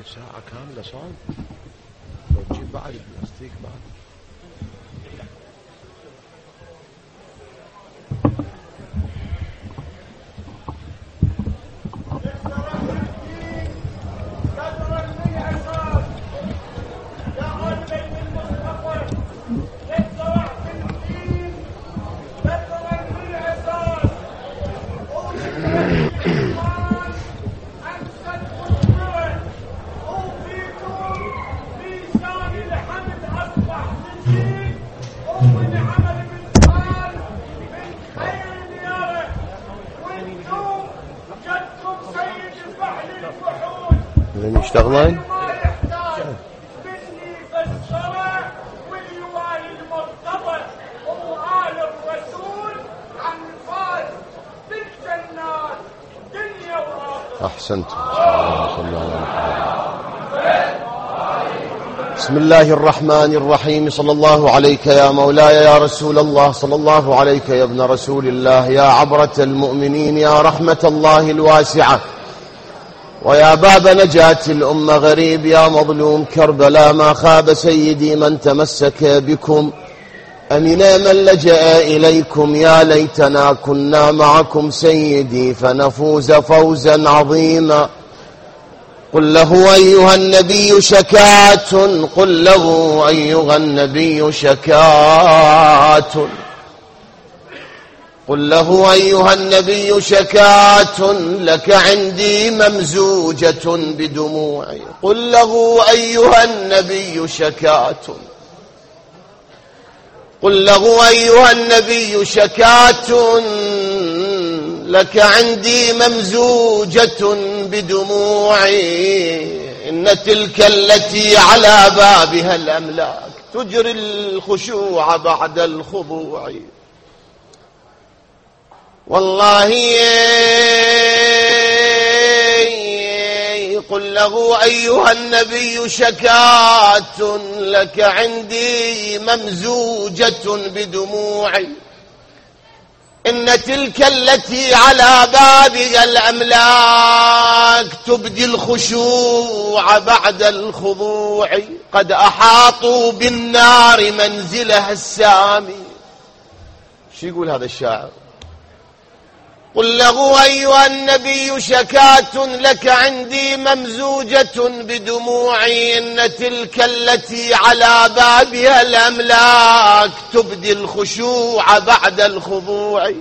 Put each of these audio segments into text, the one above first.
ساعة كاملة صوم. لو تجيب بعد البلاستيك بعد. يشتغلين أحسنت. بسم الله الرحمن الرحيم. صلى الله عليك يا مولاي يا رسول الله، صلى الله عليك يا ابن رسول الله، يا عبرة المؤمنين، يا رحمة الله الواسعة، ويا باب نجاة الأمة غريب، يا مظلوم كربلاء ما خاب سيدي من تمسك بكم، أمنا من لجأ إليكم، يا ليتنا كنا معكم سيدي فنفوز فوزا عظيما. قل له أيها النبي شكات، قل له أيها النبي شكات، قل له أيها النبي شكات لك عندي ممزوجة بدموعي، قل له أيها النبي شكات، قل له أيها النبي شكات لك عندي ممزوجة بدموعي، إن تلك التي على بابها الأملاك تجري الخشوع بعد الخضوع. والله قل له أيها النبي شكات لك عندي ممزوجة بدموعي، إن تلك التي على بابها الأملاك تبدي الخشوع بعد الخضوع، قد أحاطوا بالنار منزلها السامي. شو يقول هذا الشاعر؟ قل له أيها النبي شكات لك عندي ممزوجة بدموعي، إن تلك التي على بابها الأملاك تبدي الخشوع بعد الخضوع،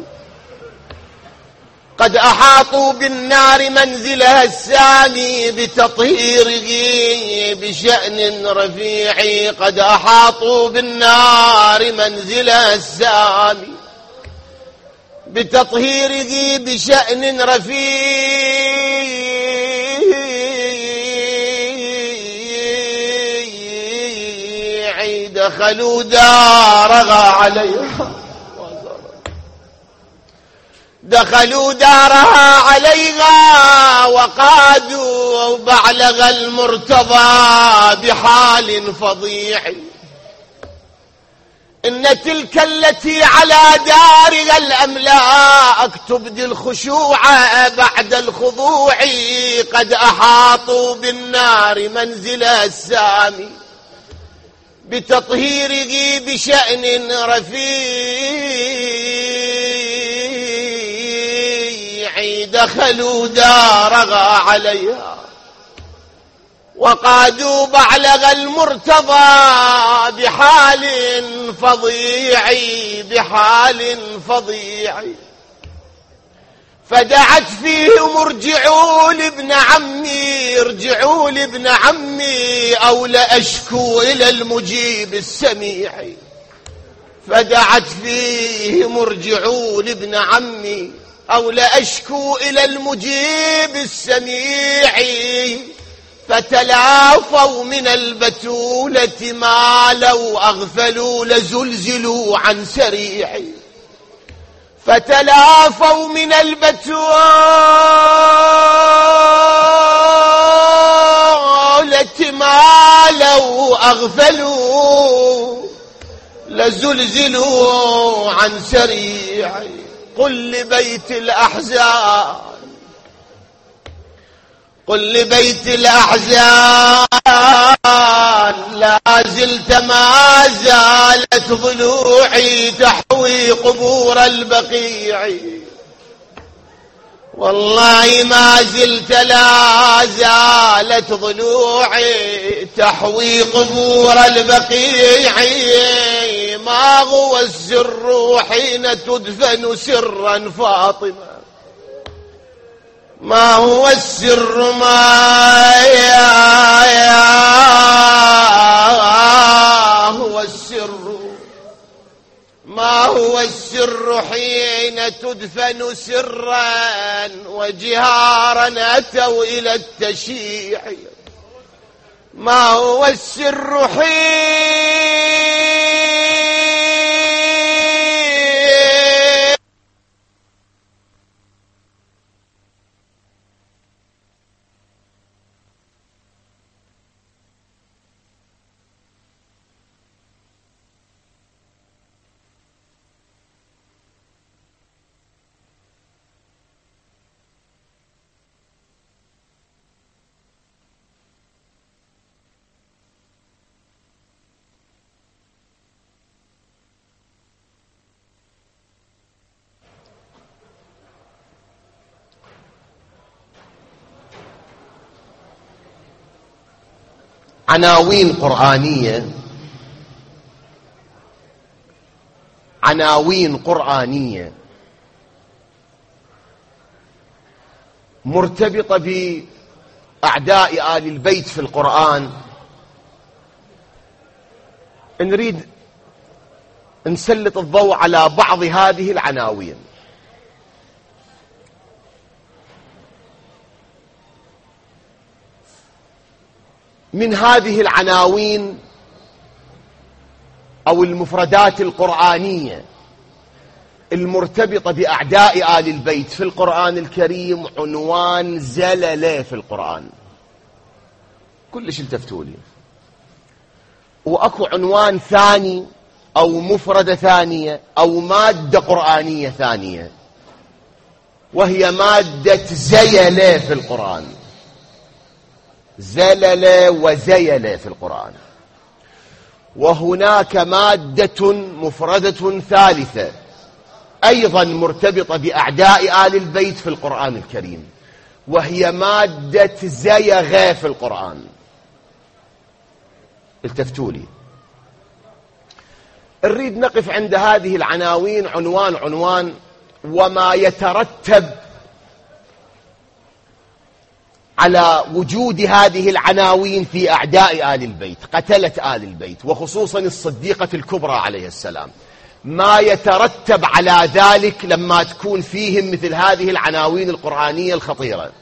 قد أحاطوا بالنار منزلها السامي بتطهيره بشأن رفيع، قد أحاطوا بالنار منزلها السامي بتطهيره بشأن رفيع، دخلوا دارها عليها، دخلوا دارها عليها وقادوا بعلغ المرتضى بحال فظيع، إن تلك التي على دارها الأملاك تبدي الخشوع بعد الخضوع، قد أحاطوا بالنار منزلها السامي بتطهيره بشأن رفيع، دخلوا دارها عليها وقادوا بعلغ المرتضى بحال فظيع، بحال فظيع، فدعت فيهم ارجعوا لابن عمي، ارجعوا لابن عمي أو لأشكو إلى المجيب السميع، فدعت فيهم ارجعوا لابن عمي أو لأشكو إلى المجيب السميع، فتلافوا من البتولة ما لو أغفلوا لزلزلوا عن سريعي، فتلافوا من البتولة ما لو أغفلوا لزلزلوا عن سريعي. قل لبيت الأحزان، قل لبيت الأحزان لا زلت ما زالت ضلوعي تحوي قبور البقيع، والله ما زلت لا زالت ضلوعي تحوي قبور البقيع. ما هو السر حين تدفن سرا فاطمة، ما هو السر ما هو السر حين تدفن سرا وجهارا أتوا إلى التشيع. ما هو السر حين عناوين قرآنية مرتبطة بأعداء آل البيت في القرآن. نريد نسلط الضوء على بعض هذه العناوين. من هذه العناوين أو المفردات القرآنية المرتبطة بأعداء آل البيت في القرآن الكريم عنوان زلل في القرآن. كلش التفتوا لي. وأكو عنوان ثاني أو مفردة ثانية أو مادة قرآنية ثانية، وهي مادة زيل في القرآن. زلل وزيل في القرآن. وهناك مادة مفردة ثالثة أيضا مرتبطة بأعداء آل البيت في القرآن الكريم، وهي مادة زيغ في القرآن. التفتوا لي. نريد نقف عند هذه العناوين عنوان وما يترتب على وجود هذه العناوين في أعداء آل البيت، قتلة آل البيت، وخصوصا الصديقة الكبرى عليه السلام. ما يترتب على ذلك لما تكون فيهم مثل هذه العناوين القرآنية الخطيرة.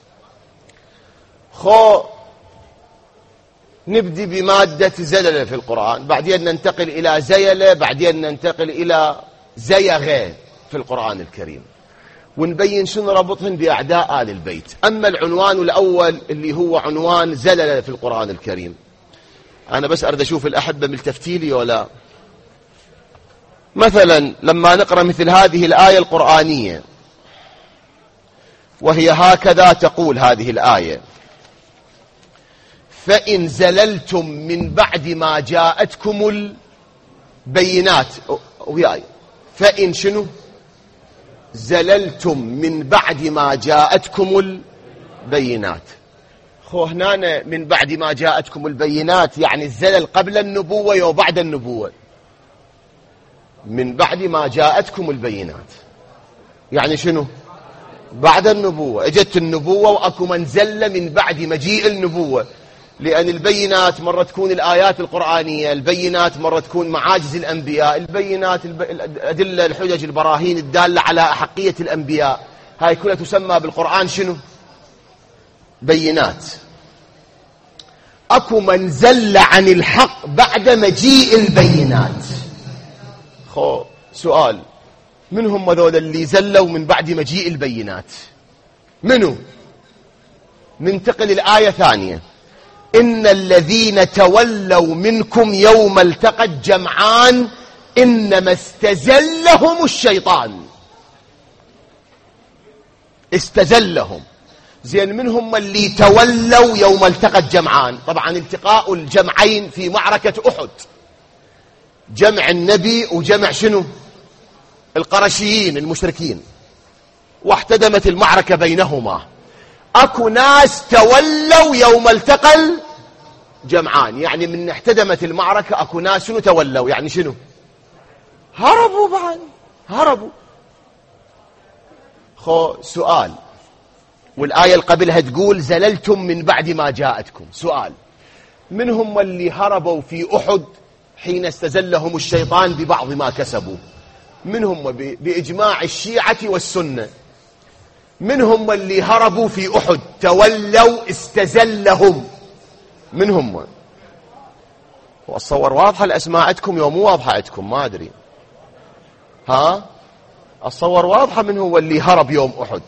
نبدي بمادة زلل في القرآن، بعدين ننتقل إلى زيل، بعدين ننتقل إلى زيغ في القرآن الكريم، ونبين شنو ربطهم بأعداء آل البيت. أما العنوان الأول اللي هو عنوان زلل في القرآن الكريم، أنا بس أريد أشوف الأحبة ملتفتيلي ولا. مثلا لما نقرأ مثل هذه الآية القرآنية، وهي هكذا تقول هذه الآية: فإن زللتم من بعد ما جاءتكم البينات. وياي فإن شنو؟ زللتم من بعد ما جاءتكم البينات. هنا من بعد ما جاءتكم البينات يعني الزلل قبل النبوة وبعد النبوة. من بعد ما جاءتكم البينات يعني شنو؟ بعد النبوة. اجت النبوة وأكو من زل من بعد مجيء النبوة، لأن البينات مرة تكون الآيات القرآنية، البينات مرة تكون معاجز الأنبياء، البينات الأدلة الحجج البراهين الدالة على أحقية الأنبياء، هاي كلها تسمى بالقرآن شنو؟ بينات. أكو من زل عن الحق بعد مجيء البينات. سؤال: من هم ذول اللي زلوا من بعد مجيء البينات؟ منو؟ ننتقل الآية ثانية: إن الذين تولوا منكم يوم التقى الجمعان إنما استزلهم الشيطان. استزلهم. زين، من هم اللي تولوا يوم التقى الجمعان؟ طبعا التقاء الجمعين في معركة أحد، جمع النبي وجمع شنو؟ القرشيين المشركين، واحتدمت المعركة بينهما. اكو ناس تولوا يوم التقى الجمعان، يعني من احتدمت المعركة اكو ناس شنو تولوا؟ يعني شنو؟ هربوا بعد، هربوا. سؤال، والآية اللي قبلها تقول زللتم من بعد ما جاءتكم. سؤال، من هم اللي هربوا في أحد حين استزلهم الشيطان ببعض ما كسبوا؟ من هم بإجماع الشيعة والسنة؟ من هم اللي هربوا في أحد تولوا استزلهم؟ من هم؟ واتصور واضحة الأسماء عندكم، يوم مو واضحة عندكم ما أدري. ها، اتصور واضحة من هو اللي هرب يوم أحد،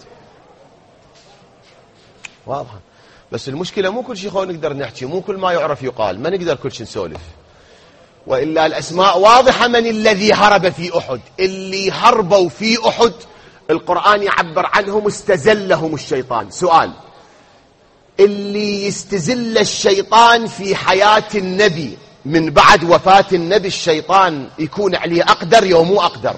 واضحة. بس المشكلة مو كل شيء نقدر نحكي، مو كل ما يعرف يقال، ما نقدر كل شيء نسولف، وإلا الأسماء واضحة. من الذي هرب في أحد؟ اللي هربوا في أحد القرآن يعبر عنهم استزلهم الشيطان. سؤال، اللي يستزل الشيطان في حياة النبي من بعد وفاة النبي، الشيطان يكون عليه أقدر يوم مو أقدر؟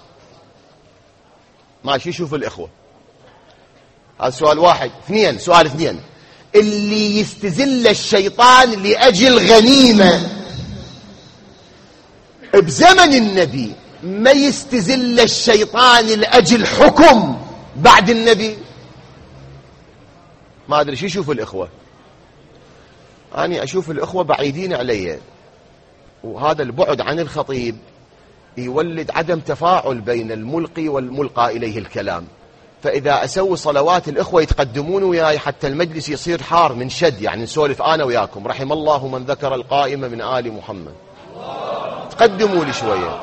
ماشي، شوف الإخوة، هذا سؤال واحد. اثنين، سؤال اثنين، اللي يستزل الشيطان لأجل غنيمة بزمن النبي، ما يستزل الشيطان لأجل حكم بعد النبي؟ ما أدري شو يشوف الإخوة. أنا أشوف الإخوة بعيدين علي، وهذا البعد عن الخطيب يولد عدم تفاعل بين الملقي والملقى إليه الكلام. فإذا أسوي صلوات الإخوة يتقدمون وياي حتى المجلس يصير حار من شد، يعني نسولف أنا وياكم. رحم الله من ذكر القائمة من آل محمد، تقدموا لي شوية.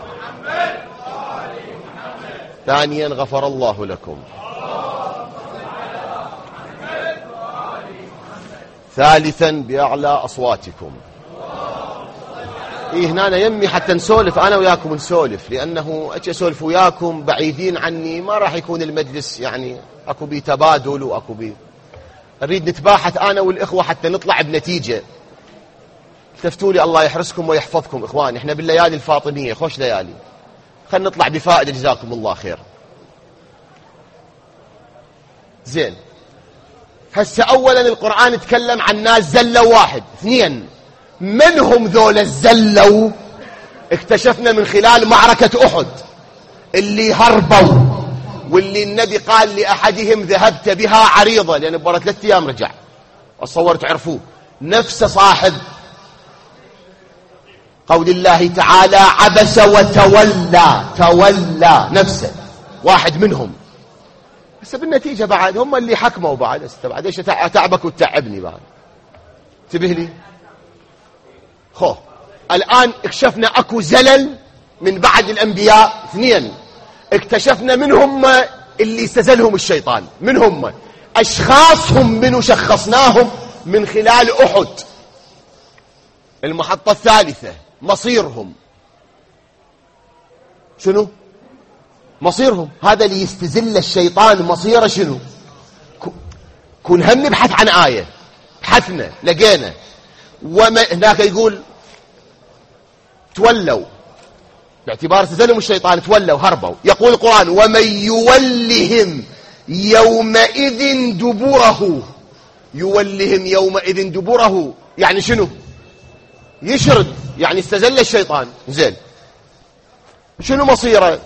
ثانيا، غفر الله لكم. ثالثا، بأعلى أصواتكم. هنا يمي حتى نسولف أنا وياكم، نسولف، لأنه أجي أسولف وياكم بعيدين عني ما راح يكون المجلس يعني أكو بي تبادل وأكو بي، نريد نتباحث أنا والإخوة حتى نطلع بنتيجة. التفتوا لي الله يحرسكم ويحفظكم إخواني، إحنا بالليالي الفاطمية، خوش ليالي، خلينا نطلع بفائدة، جزاكم الله خير. زين، هسه أولا القرآن تكلم عن ناس زلوا واحد. اثنين، من هم ذول الزلوا؟ اكتشفنا من خلال معركة أحد اللي هربوا، واللي النبي قال لأحدهم ذهبت بها عريضة، لأن بورا 3 أيام رجع. أتصور تعرفوه، نفس صاحب قول الله تعالى عبس وتولى، تولى نفسه، واحد منهم. بس بالنتيجة بعد هم اللي حكموا بعد. بعد ايش تعبك وتتعبني بعد؟ انتبه لي. الآن اكتشفنا اكو زلل من بعد الأنبياء. اثنين، اكتشفنا من هم اللي استزلهم الشيطان، من هم أشخاصهم، منو شخصناهم من خلال أحد. المحطة الثالثة، مصيرهم شنو؟ مصيرهم هذا اللي يستزل الشيطان مصيره شنو؟ كون هم نبحث عن آية، بحثنا لقينا، وما هناك يقول تولوا، باعتبار استزلهم الشيطان تولوا هربوا. يقول القرآن ومن يولهم يومئذ دبره، يولهم يومئذ دبره يعني شنو؟ يشرد، يعني استزل الشيطان. زين، شنو مصيره؟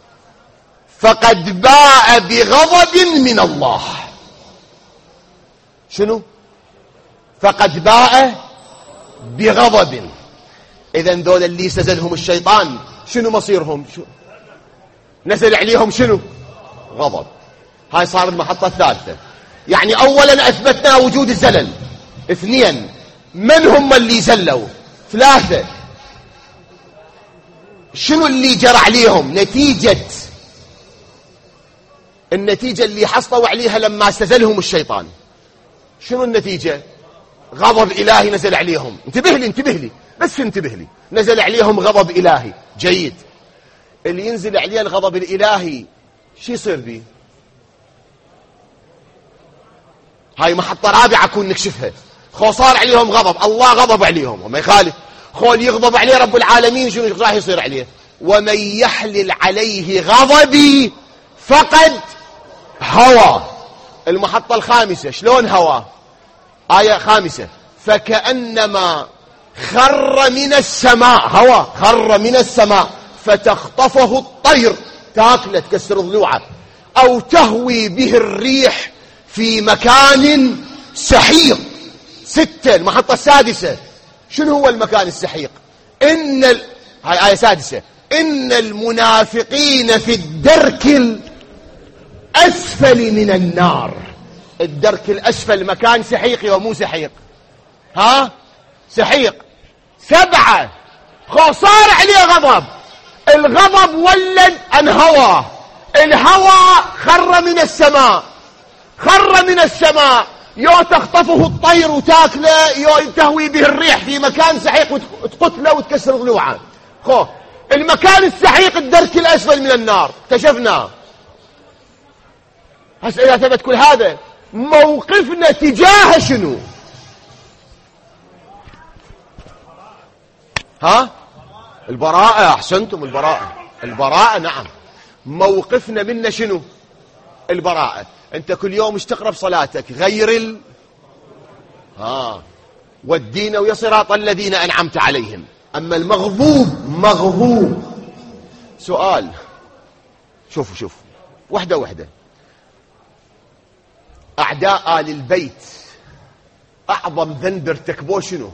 فقد باء بغضب من الله. شنو؟ فقد باء بغضب. إذن ذول اللي استزلهم الشيطان شنو مصيرهم؟ نزل عليهم شنو؟ غضب. هاي صار المحطة الثالثة. يعني أولا أثبتنا وجود الزلل. اثنين، من هم اللي زلوا؟ ثلاثة، شنو اللي جرى عليهم؟ النتيجة اللي حصلوا عليها لما استزلهم الشيطان. شنو النتيجة؟ غضب إلهي نزل عليهم. انتبه لي بس انتبه لي. نزل عليهم غضب إلهي. جيد، اللي ينزل عليه الغضب الإلهي شو يصير به؟ هاي محطة رابعة كون نكشفها. خو صار عليهم غضب، الله غضب عليهم وما يخالف. خول يغضب عليه رب العالمين شنو راح يصير عليه؟ ومن يحلل عليه غضبي فقد هوى. المحطة الخامسة شلون هوى؟ آية خامسة: فكأنما خر من السماء، هوى خر من السماء فتخطفه الطير، تاكله تكسر ضلوعه، أو تهوي به الريح في مكان سحيق. 6. المحطة السادسة شنو هو المكان السحيق؟ هاي آية سادسة: إن المنافقين في الدرك الأسفل من النار. الدرك الأسفل مكان سحيق ومو سحيق؟ ها سحيق. 7. صار عليه غضب، الغضب ولد أن هوى، الهوى خر من السماء، خر من السماء يو تخطفه الطير وتاكله، يو تهوي به الريح في مكان سحيق وتقتله وتكسر ضلوعه. المكان السحيق الدرك الأسفل من النار اكتشفنا. هسه إذا ثبت كل هذا موقفنا تجاه شنو؟ ها البراءة. أحسنتم، البراءة. البراءة نعم. موقفنا منا شنو؟ البراءة. أنت كل يوم ايش تقرأ بصلاتك؟ غير والدين ويا صراط الذين أنعمت عليهم. أما المغضوب مغضوب. سؤال، شوفوا وحدة وحدة. أعداء آل البيت أعظم ذنب ارتكبوه شنو؟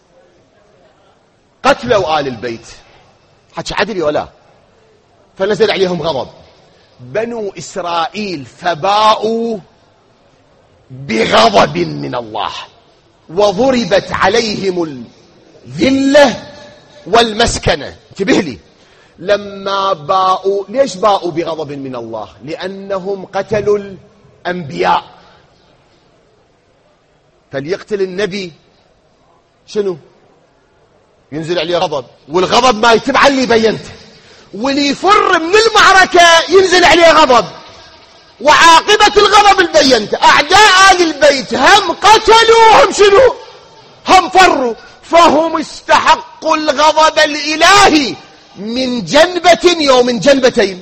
قتلوا آل البيت. حكي عدلي ولا؟ فنزل عليهم غضب. بنو إسرائيل فباءوا بغضب من الله وضربت عليهم الذلة والمسكنة. انتبه لي، لما باءوا، ليش باءوا بغضب من الله؟ لأنهم قتلوا الأنبياء. فليقتل النبي شنو؟ ينزل عليه غضب، والغضب ما يتبع اللي بينته، واللي يفر من المعركة ينزل عليه غضب، وعاقبة الغضب اللي بينته. أعداء آل البيت هم قتلوا هم شنو؟ هم فروا، فهم استحقوا الغضب الإلهي من جنبة أو من جنبتين.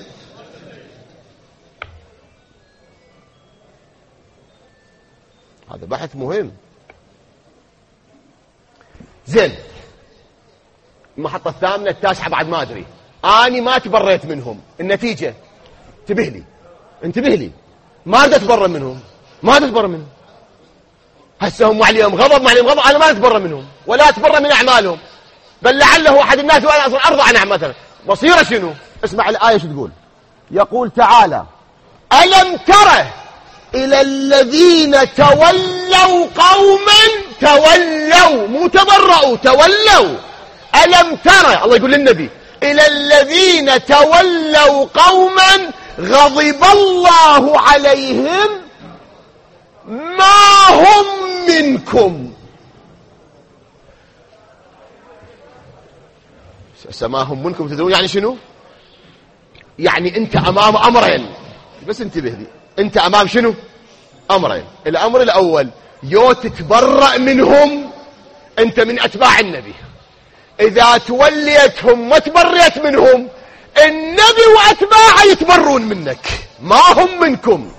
هذا بحث مهم. زين، المحطة الثامنة التاسعة بعد ما أدري، أنا ما تبريت منهم. النتيجة انتبه لي، ما أريد أتبرى منهم، ما أريد أتبرى منهم. هسه هم عليهم غضب، ما عليهم غضب، أنا ما أتبرى منهم ولا أتبرى من أعمالهم، بل لعله أحد الناس وأنا أصلا أرضى عن أعمالهم. مصيره شنو؟ اسمع الآية شو تقول. يقول تعالى: ألم تره إلى الذين تولوا قوما، تولوا مو تبرؤوا، تولوا. ألم ترى، الله يقول للنبي: إلى الذين تولوا قوما غضب الله عليهم ما هم منكم. ما هم منكم تدرون يعني شنو؟ يعني أنت أمام أمرين، بس انتبه لي، أنت أمام شنو؟ أمرين. الأمر الأول يو تتبرأ منهم، أنت من أتباع النبي. إذا توليتهم ما تبريت منهم، النبي وأتباعه يتبرون منك، ما هم منكم.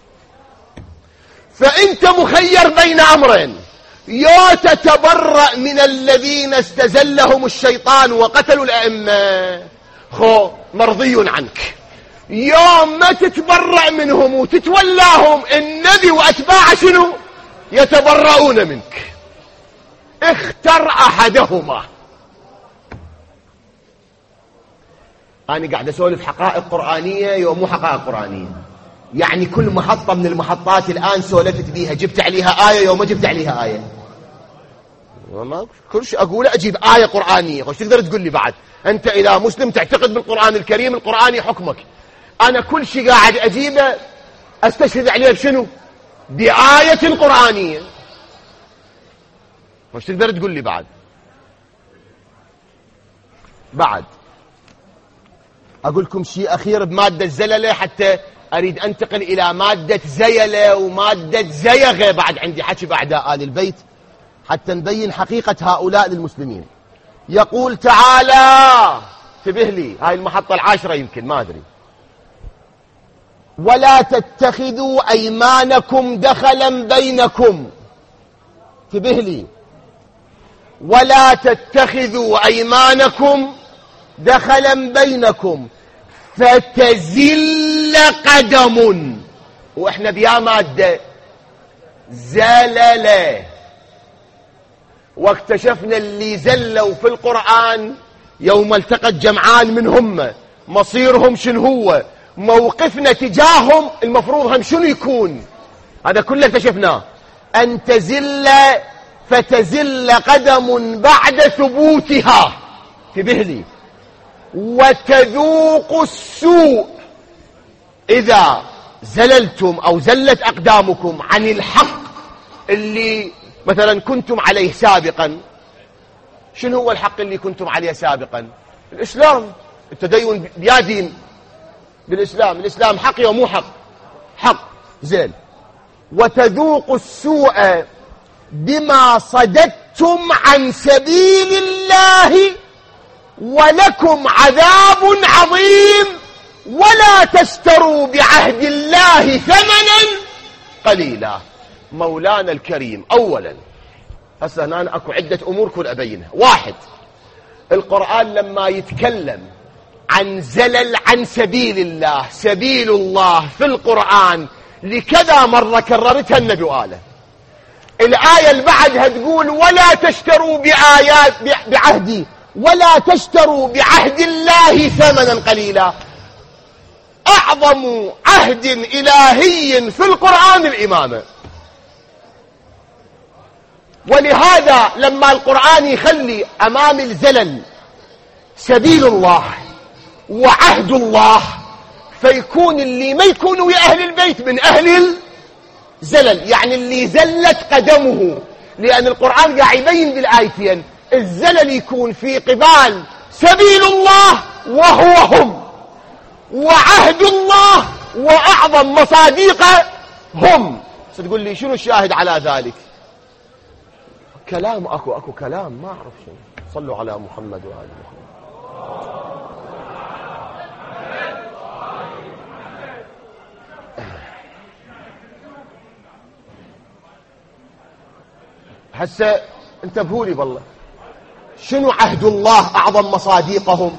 فأنت مخير بين أمرين: يا تتبرأ من الذين استزلهم الشيطان وقتلوا الأئمة، مرضي عنك. يا ما تتبرأ منهم وتتولاهم، النبي وأتباعه شنو؟ يتبرؤون منك. اختر أحدهما. أنا قاعد أسولف حقائق قرآنية ومو حقائق قرآنية، يعني كل محطة من المحطات الآن سولفت بيها، جبت عليها آية وما جبت عليها آية. ما كل شيء أقوله أجيب آية قرآنية. وش تقدر تقول لي بعد؟ أنت إذا مسلم تعتقد بالقرآن الكريم، القرآني حكمك. أنا كل شيء قاعد أجيبه أستشهد عليه بشنو؟ بآية قرآنية. وش تقدر تقول لي بعد؟ أقول لكم شيء أخير بمادة الزللة حتى أريد أنتقل إلى مادة زيلة ومادة زيغة، بعد عندي حكي بأعداء آل البيت حتى نبين حقيقة هؤلاء للمسلمين. يقول تعالى، انتبه لي، هاي المحطة العاشرة يمكن، ما أدري. ولا تتخذوا أيمانكم دخلا بينكم، انتبه لي، ولا تتخذوا أيمانكم دخلا بينكم فتزل قدم، وإحنا بيا مادة زللة، واكتشفنا اللي زلوا في القرآن يوم التقت جمعان منهم مصيرهم شنو هو، موقفنا تجاههم المفروض هم شنو يكون، هذا كله اكتشفناه. أن تزل فتزل قدم بعد ثبوتها، انتبه لي، وتذوق السوء إذا زللتم أو زلت أقدامكم عن الحق اللي مثلا كنتم عليه سابقا. شنو هو الحق اللي كنتم عليه سابقا؟ الإسلام، التدين يا دين بالإسلام، الإسلام حق يا مو حق؟ حق، زين. وتذوق السوء بما صددتم عن سبيل الله ولكم عذاب عظيم ولا تشتروا بعهد الله ثمنا قليلا. مولانا الكريم، أولا هسه هنا أكو عدة أمور كل أبينها. واحد، القرآن لما يتكلم عن زلل عن سبيل الله، سبيل الله في القرآن لكذا مرة كررتها النبي وآله. الآية اللي بعدها تقول ولا تشتروا بعهدي ولا تشتروا بعهد الله ثمنا قليلا. أعظم عهد إلهي في القرآن الإمامة، ولهذا لما القرآن يخلي أمام الزلل سبيل الله وعهد الله، فيكون اللي ما يكونوا يا أهل البيت من أهل الزلل، يعني اللي زلت قدمه، لأن القرآن قاعد يبين بالآيتين الزلل يكون في قبال سبيل الله وهو هم، وعهد الله وأعظم مصادقه هم. ستقول لي شنو الشاهد على ذلك؟ كلام، أكو كلام ما أعرف شنو. صلوا على محمد وآل محمد. هسه انتبهوا لي بالله، شنو عهد الله أعظم مصادقهم،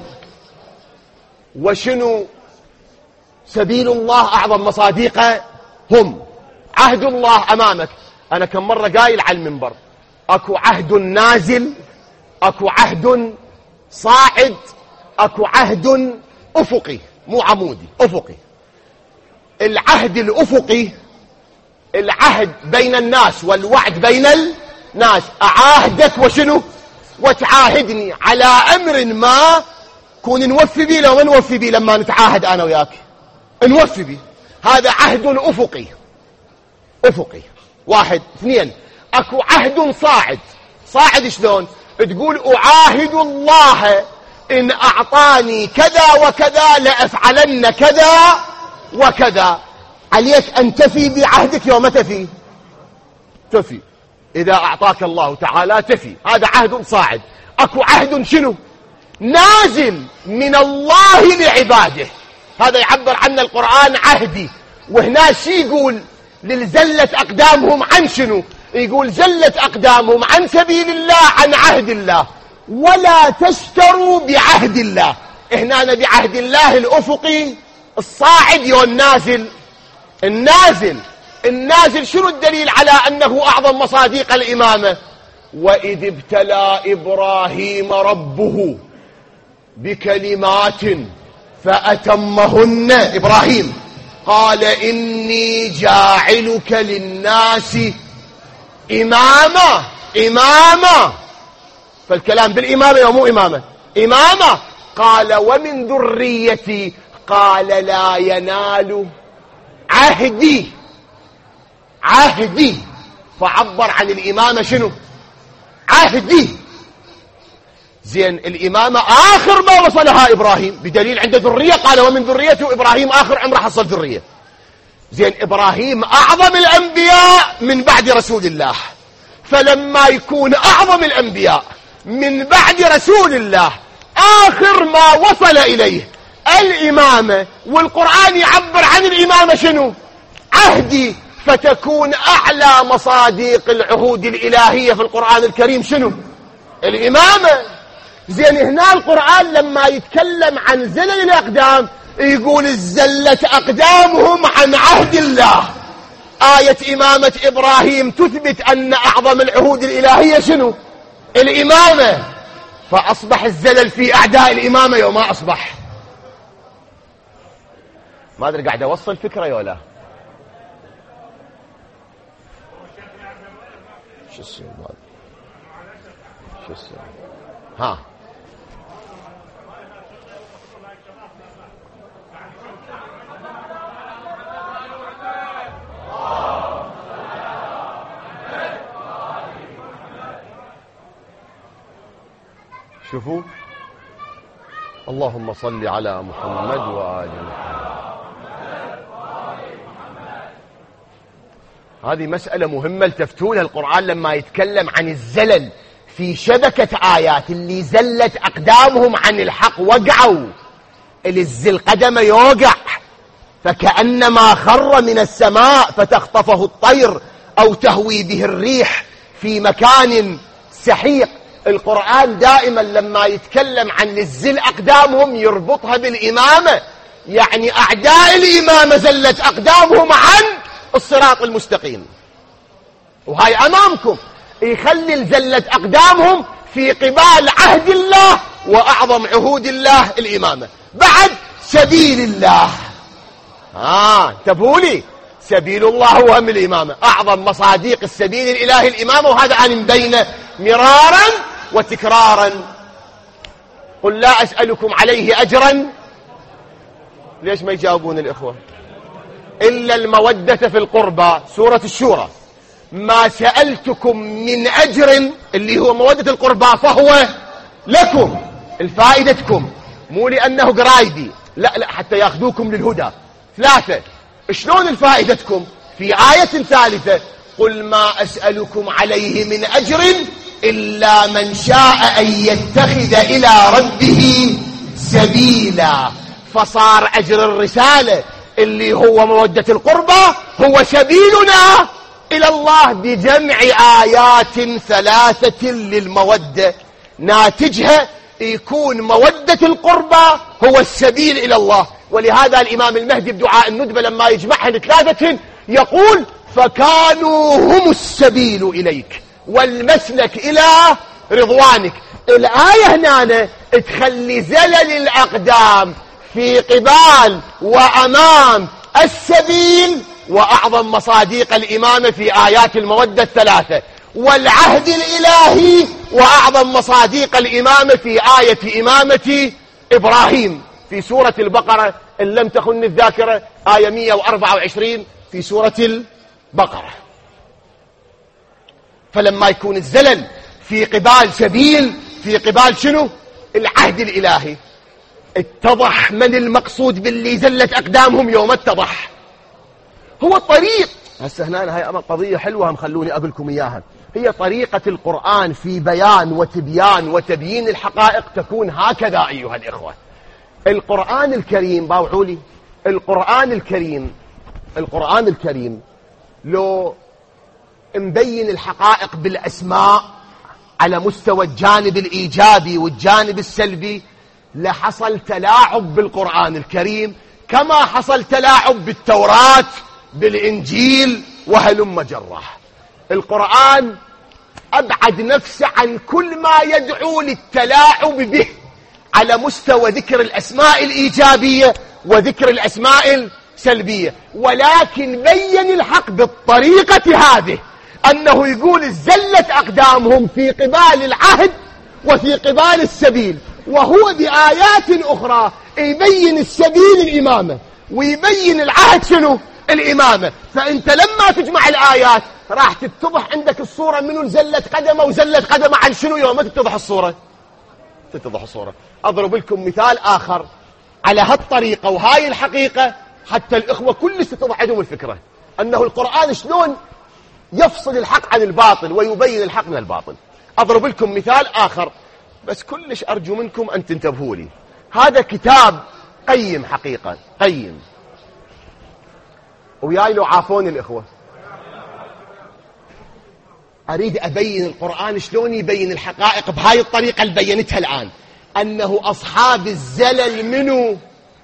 وشنو سبيل الله أعظم مصادقه هم. عهد الله أمامك، أنا كم مرة قايل على المنبر، أكو عهد نازل، أكو عهد صاعد، أكو عهد أفقي مو عمودي، أفقي. العهد الأفقي العهد بين الناس والوعد بين الناس، أعاهدك وشنو وتعاهدني على أمر ما كون نوفي به، لو ما نوفي به لما نتعاهد أنا وياك نوفي به، هذا عهد أفقي. أفقي واحد. اثنين، أكو عهد صاعد. صاعد شلون؟ تقول أعاهد الله إن أعطاني كذا وكذا لأفعلن كذا وكذا، عليك أن تفي بعهدك يوم تفي. تفي إذا أعطاك الله تعالى تفي، هذا عهد صاعد. أكو عهد شنو؟ نازل من الله لعباده، هذا يعبر عنه القرآن عهدي. وهنا شي يقول؟ للزلت أقدامهم عن شنو؟ يقول زلت أقدامهم عن سبيل الله، عن عهد الله. ولا تشتروا بعهد الله، هنا بعهد الله الأفقي الصاعد يو النازل. النازل شنو الدليل على أنه أعظم مصادق الإمامة؟ وإذ ابتلى إبراهيم ربه بكلمات فأتمهن. إبراهيم قال إني جاعلك للناس إماما. فالكلام بالإمامة ومو إمامة؟ إمامة. قال ومن ذريتي، قال لا ينال عهدي. فعبر عن الإمامة شنو؟ عهدي. زين، الإمامة آخر ما وصلها إبراهيم بدليل عنده ذرية، قال ومن ذريته إبراهيم آخر عمره حصل ذرية. زين إبراهيم أعظم الأنبياء من بعد رسول الله، فلما يكون أعظم الأنبياء من بعد رسول الله آخر ما وصل إليه الإمامة، والقرآن يعبر عن الإمامة شنو؟ عهدي، فتكون أعلى مصادق العهود الإلهية في القرآن الكريم شنو؟ الإمامة. زين هنا القرآن لما يتكلم عن زلل الأقدام يقول زلت أقدامهم عن عهد الله. آية إمامة إبراهيم تثبت أن أعظم العهود الإلهية شنو؟ الإمامة. فأصبح الزلل في أعداء الإمامة يوم ما أصبح. ما أدري قاعد أوصل فكرة يا لا؟ شو السؤال؟ شو السؤال؟ ها شوفوا، اللهم صل على محمد وآل محمد. هذه مسألة مهمة لتفتونها. القرآن لما يتكلم عن الزلل في شبكة آيات اللي زلت أقدامهم عن الحق وقعوا، اللي الزل قدمه يوقع فكأنما خر من السماء فتخطفه الطير أو تهوي به الريح في مكان سحيق. القرآن دائما لما يتكلم عن الزل أقدامهم يربطها بالإمامة، يعني أعداء الإمامة زلت أقدامهم عن الصراط المستقيم، وهاي أمامكم يخلي زلت أقدامهم في قبال عهد الله وأعظم عهود الله الإمامة. بعد سبيل الله، انتبهوا لي، سبيل الله هو هم الإمامة، أعظم مصادق السبيل الإلهي الإمامة، وهذا عن بينه مرارا وتكرارا. قل لا أسألكم عليه أجرا، ليش ما يجاوبون الإخوة؟ إلا المودة في القربى، سورة الشورى. ما سألتكم من أجر اللي هو مودة القربى فهو لكم، الفائدتكم، مو لأنه قرايبي، لا حتى ياخذوكم للهدى. ثلاثة، شلون الفائدتكم؟ في آية ثالثة، قل ما أسألكم عليه من أجر إلا من شاء أن يتخذ إلى ربه سبيلا. فصار أجر الرسالة اللي هو مودة القربى هو سبيلنا إلى الله بجمع آيات ثلاثة للمودة، ناتجها يكون مودة القربى هو السبيل إلى الله. ولهذا الإمام المهدي بدعاء الندبة لما يجمعها لثلاثة يقول فكانوا هم السبيل إليك والمسلك إلى رضوانك. الآية هنا تخلي زلل الأقدام في قبال وأمام السبيل وأعظم مصادق الإمامة في آيات المودة الثلاثة، والعهد الإلهي وأعظم مصادق الإمامة في آية إمامة إبراهيم في سورة البقرة، إن لم تخن الذاكرة، آية 124 في سورة البقرة. فلما يكون الزلل في قبال سبيل، في قبال شنو؟ العهد الإلهي، اتضح من المقصود باللي زلت أقدامهم يوم اتضح. هو الطريق. هسه هنا هاي قضية حلوة هم خلوني أقولكم إياها. هي طريقة القرآن في بيان وتبيان وتبيين الحقائق تكون هكذا أيها الإخوة. القرآن الكريم، باوعولي، القرآن الكريم لو مبين الحقائق بالأسماء على مستوى الجانب الإيجابي والجانب السلبي لحصل تلاعب بالقرآن الكريم كما حصل تلاعب بالتوراة بالإنجيل وهلم جره. القرآن أبعد نفسه عن كل ما يدعو للتلاعب به على مستوى ذكر الأسماء الإيجابية وذكر الأسماء السلبية، ولكن بين الحق بالطريقة هذه، أنه يقول زلت أقدامهم في قبال العهد وفي قبال السبيل، وهو بآيات أخرى يبين السبيل الإمامة ويبين العهد شنو؟ الإمامة. فأنت لما تجمع الآيات راح تتضح عندك الصورة منو زلت قدمه وزلت قدمه عن شنو. يوم ما تتضح الصورة، أضرب لكم مثال آخر على هالطريقة وهاي الحقيقة حتى الإخوة كل ستضع عندهم الفكرة أنه القرآن شلون يفصل الحق عن الباطل ويبين الحق من الباطل. أضرب لكم مثال آخر بس كلش أرجو منكم أن تنتبهوا لي. هذا كتاب قيم حقيقة، قيم، وياي لو عافوني الإخوة. أريد أبين القرآن شلون يبين الحقائق بهاي الطريقة اللي بينتها الآن، أنه أصحاب الزلل منو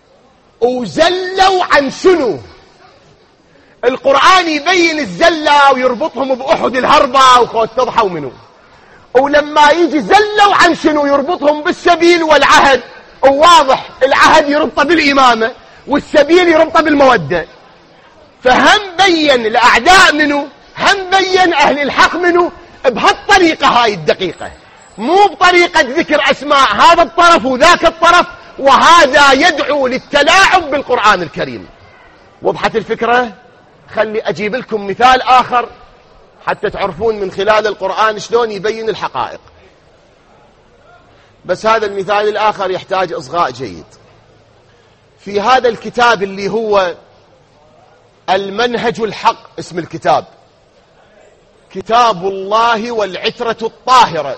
وزلوا عن شنو. القرآن يبين الزلة ويربطهم بأحد الهربة وخوت تضحى ومنو، ولما يجي زلوا عن شنو يربطهم بالسبيل والعهد. وواضح العهد يربطه بالإمامة والسبيل يربطه بالمودة. فهم بين الأعداء منه، هم بين أهل الحق منه بهالطريقة هاي الدقيقة، مو بطريقة ذكر أسماء هذا الطرف وذاك الطرف، وهذا يدعو للتلاعب بالقرآن الكريم. وضحت الفكرة؟ خلي أجيب لكم مثال آخر حتى تعرفون من خلال القرآن شلون يبين الحقائق. بس هذا المثال الآخر يحتاج إصغاء جيد. في هذا الكتاب اللي هو المنهج الحق، اسم الكتاب كتاب الله والعترة الطاهرة،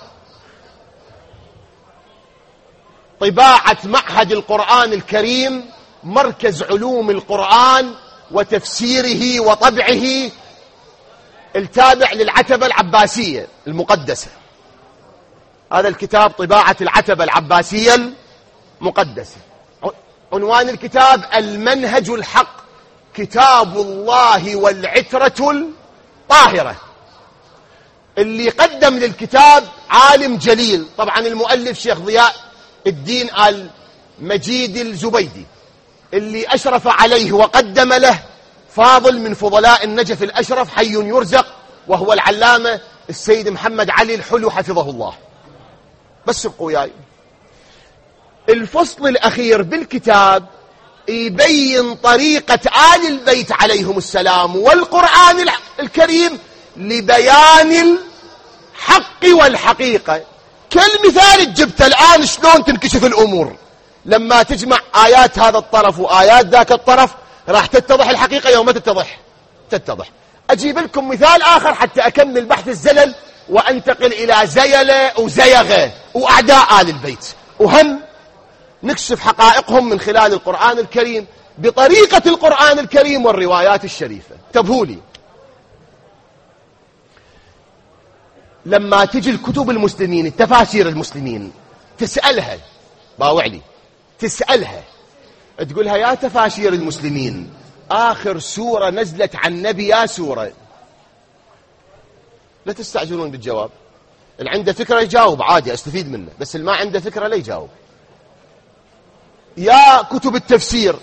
طباعة معهد القرآن الكريم، مركز علوم القرآن وتفسيره وطبعه، التابع للعتبة العباسية المقدسة. هذا الكتاب طباعة العتبة العباسية المقدسة. عنوان الكتاب المنهج الحق، كتاب الله والعترة الطاهرة. اللي قدم للكتاب عالم جليل، طبعا المؤلف شيخ ضياء الدين آل مجيد الزبيدي، اللي أشرف عليه وقدم له فاضل من فضلاء النجف الأشرف حي يرزق، وهو العلامة السيد محمد علي الحلو حفظه الله. بس ابقوا وياي. الفصل الأخير بالكتاب يبين طريقة آل البيت عليهم السلام والقرآن الكريم لبيان الحق والحقيقة. كالمثال جبته الآن شلون تنكشف الأمور لما تجمع آيات هذا الطرف وآيات ذاك الطرف، راح تتضح الحقيقة يوم تتضح. أجيب لكم مثال آخر حتى أكمل بحث الزلل وأنتقل إلى زيلة وزيغة وأعداء آل البيت، وهم نكشف حقائقهم من خلال القرآن الكريم بطريقة القرآن الكريم والروايات الشريفة. انتبهوا لي، لما تجي الكتب المسلمين، التفاسير المسلمين، تسألها باوعلي، تسألها تقولها يا تفاسير المسلمين، آخر سورة نزلت عن النبي يا سورة. لا تستعجلون بالجواب، اللي عنده فكرة يجاوب عادي استفيد منه، بس اللي ما عنده فكرة لا يجاوب. يا كتب التفسير،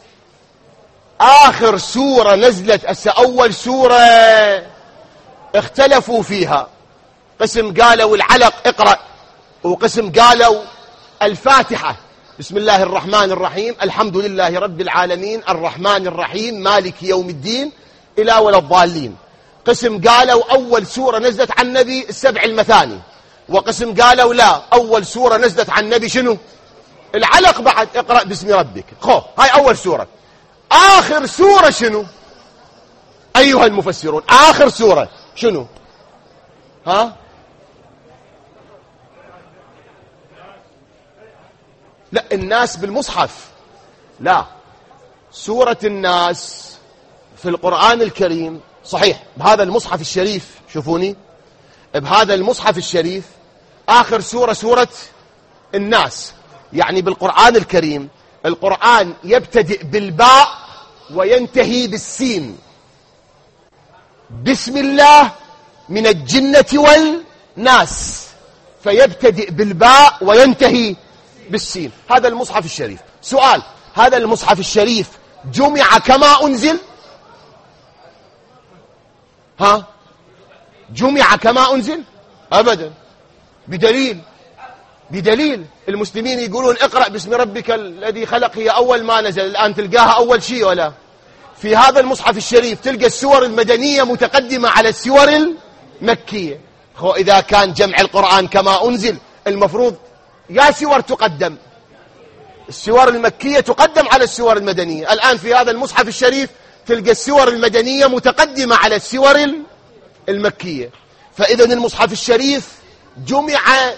آخر سورة نزلت، أول سورة اختلفوا فيها، قسم قالوا العلق اقرأ، وقسم قالوا الفاتحة بسم الله الرحمن الرحيم الحمد لله رب العالمين الرحمن الرحيم مالك يوم الدين إلى ولا الضالين. قسم قالوا أول سورة نزلت عن النبي السبع المثاني، وقسم قالوا لا، أول سورة نزلت عن النبي شنو؟ العلق، بعد اقرأ باسم ربك. هاي أول سورة. آخر سورة شنو أيها المفسرون؟ آخر سورة شنو؟ لا، الناس بالمصحف، لا، سورة الناس في القرآن الكريم صحيح بهذا المصحف الشريف، شوفوني بهذا المصحف الشريف آخر سورة سورة الناس. يعني بالقرآن الكريم القرآن يبتدئ بالباء وينتهي بالسين، بسم الله من الجنة والناس، فيبتدئ بالباء وينتهي بالسين. هذا المصحف الشريف. سؤال، هذا المصحف الشريف جمع كما أنزل؟ جمع كما أنزل؟ أبدا. بدليل المسلمين يقولون اقرأ باسم ربك الذي خلق، هي أول ما نزل، الآن تلقاها أول شيء ولا؟ في هذا المصحف الشريف تلقى السور المدنية متقدمة على السور المكية. إذا كان جمع القرآن كما أنزل المفروض يا سور تقدم السور المكية تقدم على السور المدنية. الآن في هذا المصحف الشريف تلقى السور المدنية متقدمة على السور المكية. فإذا المصحف الشريف جمع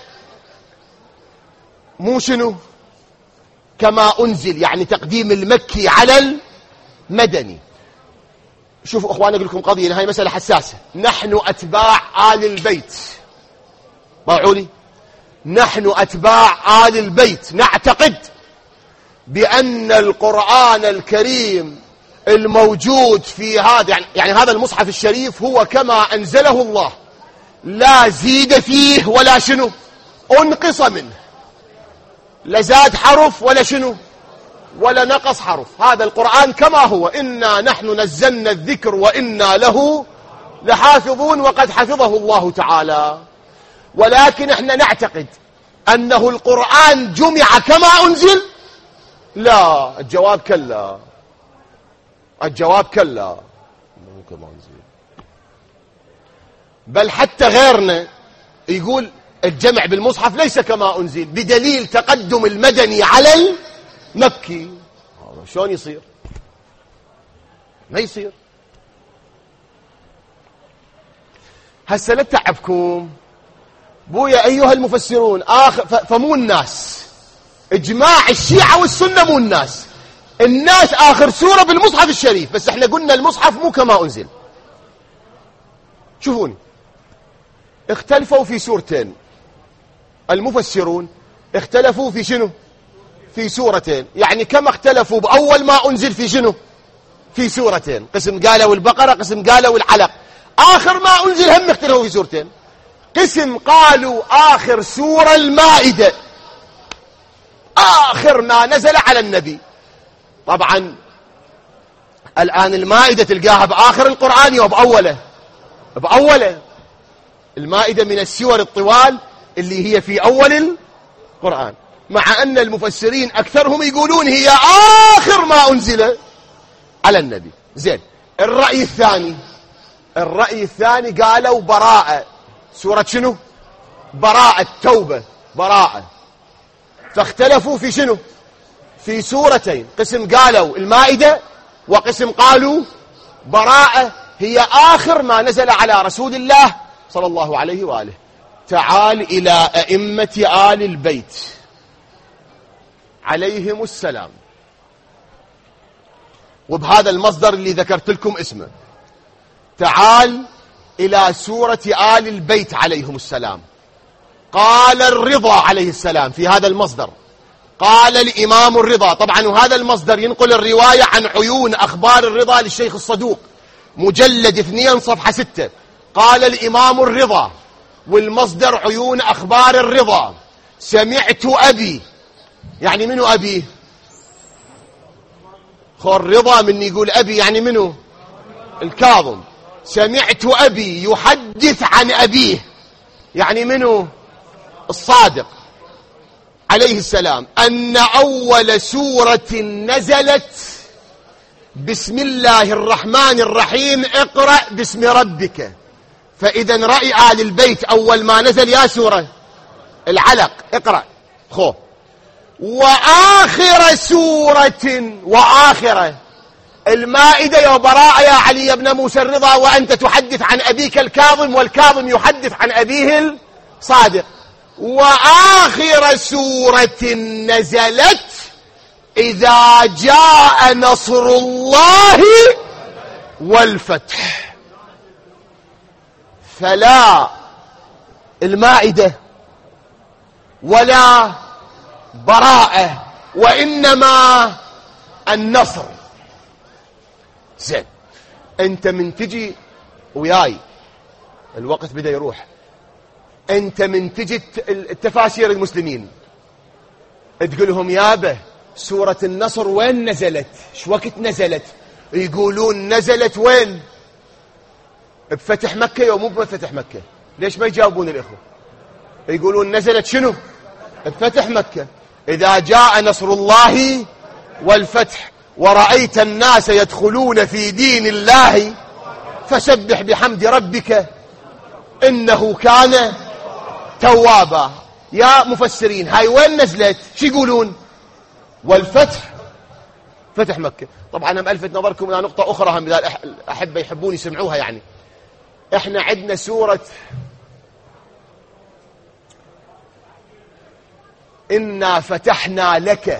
مو شنو كما أنزل، يعني تقديم المكي على المدني. شوفوا أخواني أقول لكم قضية، هاي مسألة حساسة. نحن أتباع آل البيت، باعوني، نحن أتباع آل البيت نعتقد بأن القرآن الكريم الموجود في هذا يعني هذا المصحف الشريف هو كما أنزله الله، لا زيد فيه ولا شنو أنقص منه، لا زاد حرف ولا شنو ولا نقص حرف. هذا القرآن كما هو، إنا نحن نزلنا الذكر وإنا له لحافظون، وقد حفظه الله تعالى. ولكن احنا نعتقد أنه القرآن جمع كما أنزل. لا، الجواب كلا، الجواب كلا، مو كما أنزل. بل حتى غيرنا يقول الجمع بالمصحف ليس كما أنزل، بدليل تقدم المدني على المكي. شلون يصير؟ ما يصير. هسه لا تعبكم بويا أيها المفسرون، فمو الناس، إجماع الشيعة والسنة مو الناس. الناس آخر سورة بالمصحف الشريف، بس احنا قلنا المصحف مو كما أنزل. شوفوني، اختلفوا في سورتين. المفسرون اختلفوا في شنو؟ في سورتين. يعني كما اختلفوا بأول ما أنزل في شنو؟ في سورتين. قسم قالوا البقرة، قسم قالوا العلق. آخر ما أنزل هم اختلفوا في سورتين. قسم قالوا آخر سورة المائدة، آخر ما نزل على النبي. طبعا الآن المائدة تلقاها بآخر القرآن أو بأوله؟ بأوله. المائدة من السور الطوال اللي هي في أول القرآن، مع أن المفسرين أكثرهم يقولون هي آخر ما أنزل على النبي. زين، الرأي الثاني، الرأي الثاني قالوا براءة، سورة شنو؟ براءة، توبة، براءة. فاختلفوا في شنو؟ في سورتين. قسم قالوا المائدة، وقسم قالوا براءة هي آخر ما نزل على رسول الله صلى الله عليه وآله. تعال إلى أئمة آل البيت عليهم السلام، وبهذا المصدر اللي ذكرت لكم اسمه. تعال إلى سورة آل البيت عليهم السلام. قال الرضا عليه السلام في هذا المصدر، قال الإمام الرضا. طبعا وهذا المصدر ينقل الرواية عن عيون أخبار الرضا للشيخ الصدوق، مجلد 2 صفحة 6. قال الإمام الرضا، والمصدر عيون أخبار الرضا. سمعت أبي، يعني منو أبي؟ خو الرضا من يقول أبي يعني منو؟ الكاظم. سمعت أبي يحدث عن أبيه، يعني منو؟ الصادق عليه السلام، أن أول سورة نزلت بسم الله الرحمن الرحيم اقرأ باسم ربك. فإذا رأي آل البيت أول ما نزل يا سورة العلق اقرأ خو. وآخر سورة، وآخر المائدة يا براءة يا علي بن موسى الرضا، وأنت تحدث عن أبيك الكاظم والكاظم يحدث عن أبيه الصادق. وآخر سورة نزلت إذا جاء نصر الله والفتح. فلا المائدة ولا براءة، وإنما النصر. زين، أنت من تجي وياي، الوقت بدأ يروح، أنت من تجي التفاسير المسلمين تقولهم يابه سورة النصر وين نزلت؟ شو وقت نزلت؟ يقولون نزلت وين؟ بفتح مكة يوم مو بفتح مكة. ليش ما يجاوبون الإخوة؟ يقولون نزلت شنو؟ بفتح مكة. إذا جاء نصر الله والفتح ورأيت الناس يدخلون في دين الله فسبح بحمد ربك إنه كان توابا. يا مفسرين هاي وين نزلت؟ شو يقولون؟ والفتح فتح مكة. طبعا أنا ألفت نظركم إلى نقطة أخرى هم إذا الأحبة يحبون يسمعوها. يعني إحنا عندنا سورة إنا فتحنا لك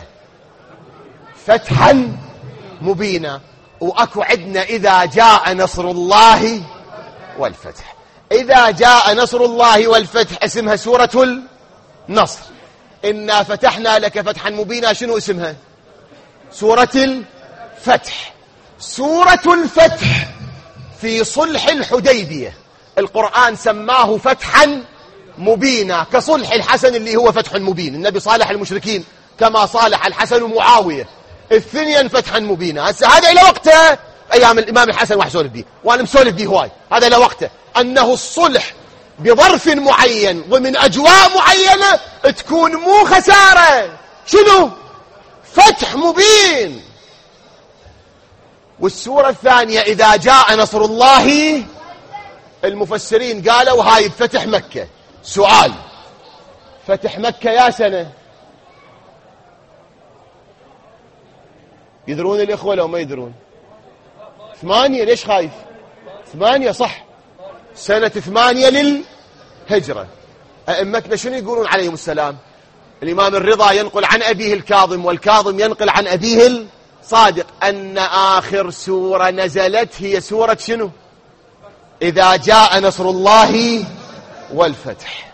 فتحا مبينا، وأكو عندنا إذا جاء نصر الله والفتح. إذا جاء نصر الله والفتح اسمها سورة النصر. إنا فتحنا لك فتحا مبينا شنو اسمها؟ سورة الفتح. سورة الفتح في صلح الحديبية القرآن سماه فتحا مبينا، كصلح الحسن اللي هو فتح مبين. النبي صالح المشركين كما صالح الحسن ومعاوية الثنين فتحا مبينا. هسه هذا إلى وقته أيام الإمام الحسن واحد سولف به وأنا مسولف به هواي. هذا إلى وقته أنه الصلح بظرف معين ومن أجواء معينة تكون مو خسارة، شنو؟ فتح مبين. والسورة الثانية إذا جاء نصر الله، المفسرين قالوا هاي بفتح مكة. سؤال، فتح مكة يا سنة؟ يدرون الإخوة لو ما يدرون؟ 8. ليش خايف؟ 8 صح، سنة 8 للهجرة. أئمتنا شنو يقولون عليهم السلام؟ الإمام الرضا ينقل عن أبيه الكاظم والكاظم ينقل عن أبيه الصادق أن آخر سورة نزلت هي سورة شنو؟ إذا جاء نصر الله والفتح.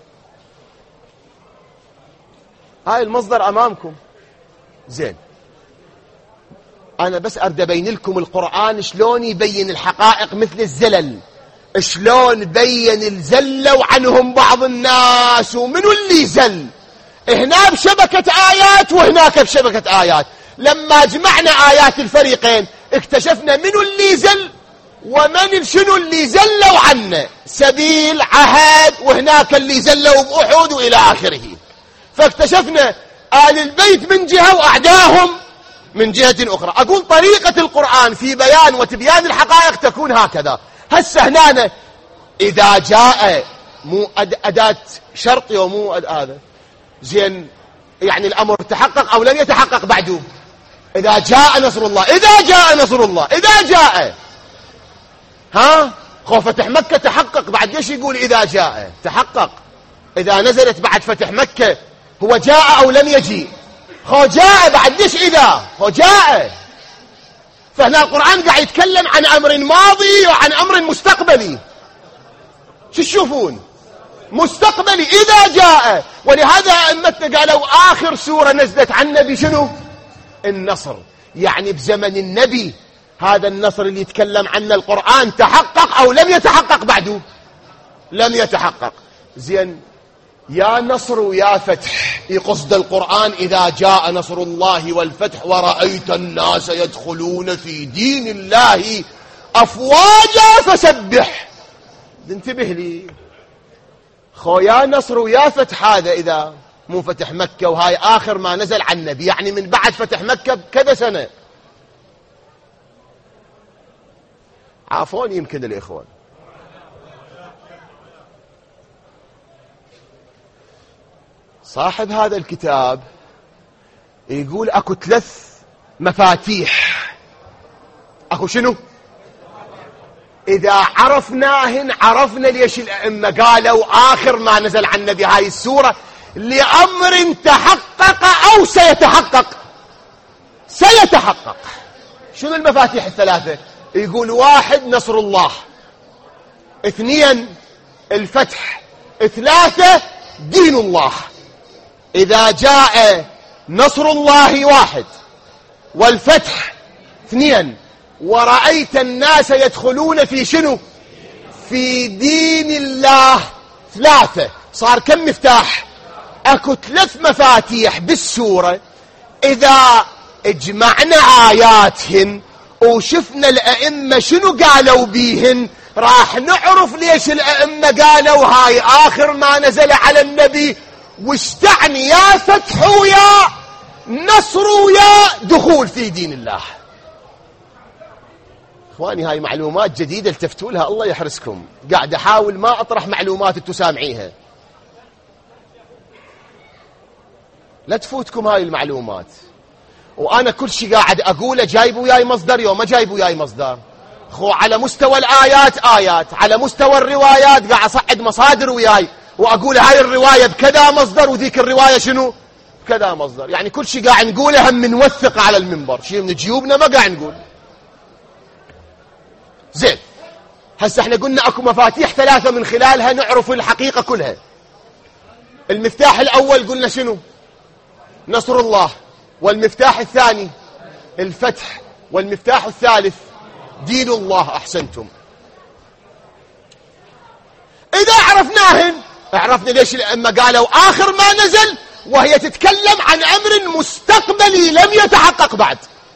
هاي المصدر أمامكم. زين، أنا بس أريد أبين لكم القرآن شلون يبين الحقائق مثل الزلل، شلون بين الزلوا عنهم بعض الناس ومنو اللي زل. هنا بشبكة آيات وهناك بشبكة آيات. لما جمعنا آيات الفريقين اكتشفنا منو اللي زل ومن شنو اللي زلوا عنه. سبيل، عهد، وهناك اللي زلوا بأحد وإلى آخره. فاكتشفنا آل البيت من جهة وأعداهم من جهة أخرى. أقول طريقة القرآن في بيان وتبيان الحقائق تكون هكذا. هسه هنا إذا جاء مو أداة شرط ومو هذا زين، يعني الأمر تحقق أو لم يتحقق بعده. إذا جاء نصر الله، إذا جاء نصر الله، إذا جاء خو فتح مكة تحقق، بعد ليش يقول إذا جاء؟ تحقق. إذا نزلت بعد فتح مكة هو جاء أو لم يجي؟ خو جاء، بعد ليش إذا؟ خو جاء. فهنا القرآن قاعد يتكلم عن أمر ماضي وعن أمر مستقبلي. شو تشوفون؟ مستقبلي إذا جاء. ولهذا أئمتنا قالوا آخر سورة نزلت عن النبي شنو؟ النصر. يعني بزمن النبي هذا النصر اللي يتكلم عنه القرآن تحقق أو لم يتحقق بعده؟ لم يتحقق. زين، يا نصر ويا فتح يقصد القرآن إذا جاء نصر الله والفتح ورأيت الناس يدخلون في دين الله أفواجا فسبح. انتبه لي خو، يا نصر ويا فتح هذا إذا مو فتح مكة، وهاي آخر ما نزل عن النبي، يعني من بعد فتح مكة بكذا سنة. عافوني يمكن الإخوان. صاحب هذا الكتاب يقول اكو 3 مفاتيح. اكو شنو؟ اذا عرفناهن عرفنا ليش الائمه قالوا اخر ما نزل عن النبي هاي السوره لامر تحقق او سيتحقق. سيتحقق. شنو المفاتيح ال3؟ يقول 1 نصر الله، 2 الفتح، 3 دين الله. إذا جاء نصر الله 1 والفتح 2 ورأيت الناس يدخلون في شنو؟ في دين الله 3، صار كم مفتاح؟ اكو 3 مفاتيح بالسورة. إذا اجمعنا آياتهن وشفنا الأئمة شنو قالوا بيهن راح نعرف ليش الأئمة قالوا هاي آخر ما نزل على النبي، وش تعني يا فتح ويا نصر ويا دخول في دين الله. اخواني هاي معلومات جديدة التفتوا لها، الله يحرسكم. قاعد احاول ما اطرح معلومات تسامعيها، لا تفوتكم هاي المعلومات. وأنا كل شيء قاعد أقوله جايب وياي مصدر يوم ما جايب وياي مصدر. على مستوى الآيات آيات، على مستوى الروايات قاعد أصعد مصادر وياي وأقول هاي الرواية بكذا مصدر وذيك الرواية شنو بكذا مصدر. يعني كل شيء قاعد نقوله هم منوثق على المنبر، شيء من جيوبنا ما قاعد نقول. زين، هسه احنا قلنا اكو مفاتيح ثلاثة من خلالها نعرف الحقيقة كلها. المفتاح الأول قلنا شنو؟ نصر الله. والمفتاح الثاني الفتح. والمفتاح الثالث دين الله. أحسنتم. إذا عرفناهن عرفنا ليش الأئمة قالوا آخر ما نزل وهي تتكلم عن أمر مستقبلي لم يتحقق بعد.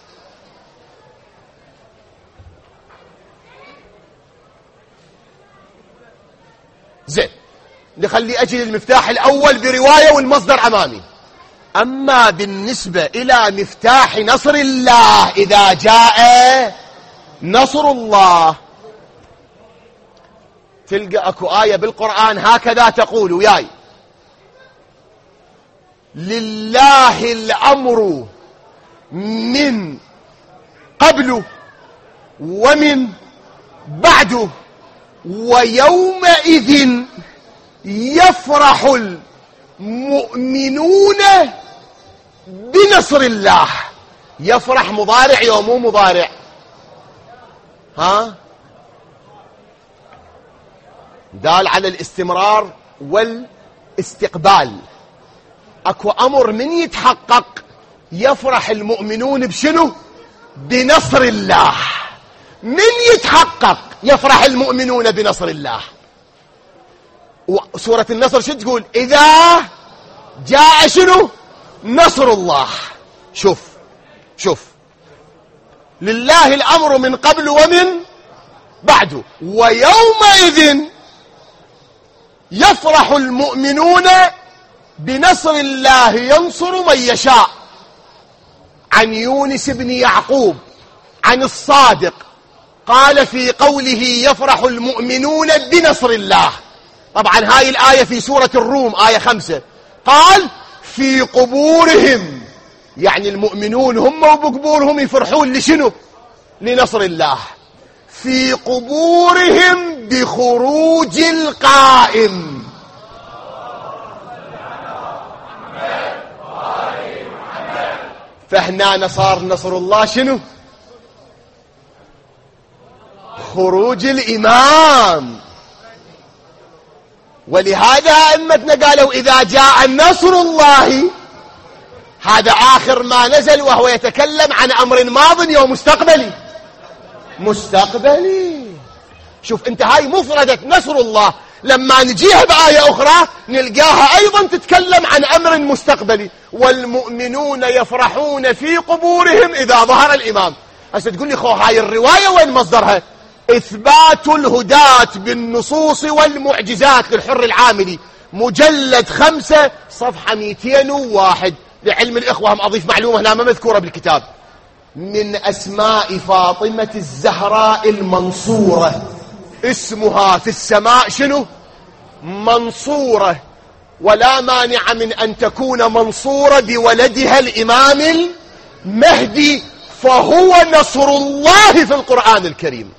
زين، نخلي أجل المفتاح الأول برواية والمصدر أمامي. أما بالنسبة إلى مفتاح نصر الله، إذا جاء نصر الله تلقى أكو آية بالقرآن هكذا تقول وياي: لله الأمر من قبل ومن بعد ويومئذ يفرح المؤمنون بنصر الله. يفرح مضارع يوم مو مضارع؟ ها، دال على الاستمرار والاستقبال. اكو امر من يتحقق يفرح المؤمنون بشنو؟ بنصر الله. من يتحقق يفرح المؤمنون بنصر الله. وسورة النصر شو تقول؟ إذا جاء شنو؟ نصر الله. شوف لله الأمر من قبل ومن بعد ويومئذ يفرح المؤمنون بنصر الله ينصر من يشاء. عن يونس بن يعقوب عن الصادق قال في قوله يفرح المؤمنون بنصر الله. طبعا هاي الآية في سورة الروم آية 5. قال في قبورهم، يعني المؤمنون هم وبقبورهم يفرحون لشنو؟ لنصر الله. في قبورهم بخروج القائم. فهنا صار نصر الله شنو؟ خروج الإمام. ولهذا أئمتنا قالوا إذا جاء نصر الله، هذا آخر ما نزل وهو يتكلم عن أمر ماض ومستقبلي. شوف انت، هاي مفردة نصر الله لما نجيها بآية أخرى نلقاها أيضا تتكلم عن أمر مستقبلي. والمؤمنون يفرحون في قبورهم إذا ظهر الإمام. هسه تقول لي هاي الرواية وين مصدرها؟ إثبات الهداة بالنصوص والمعجزات للحر العاملي، مجلد 5 صفحة 201. لعلم الإخوة هم أضيف معلومة هنا ما مذكورة بالكتاب: من أسماء فاطمة الزهراء المنصورة، اسمها في السماء شنو؟ منصورة. ولا مانع من أن تكون منصورة بولدها الإمام المهدي، فهو نصر الله في القرآن الكريم.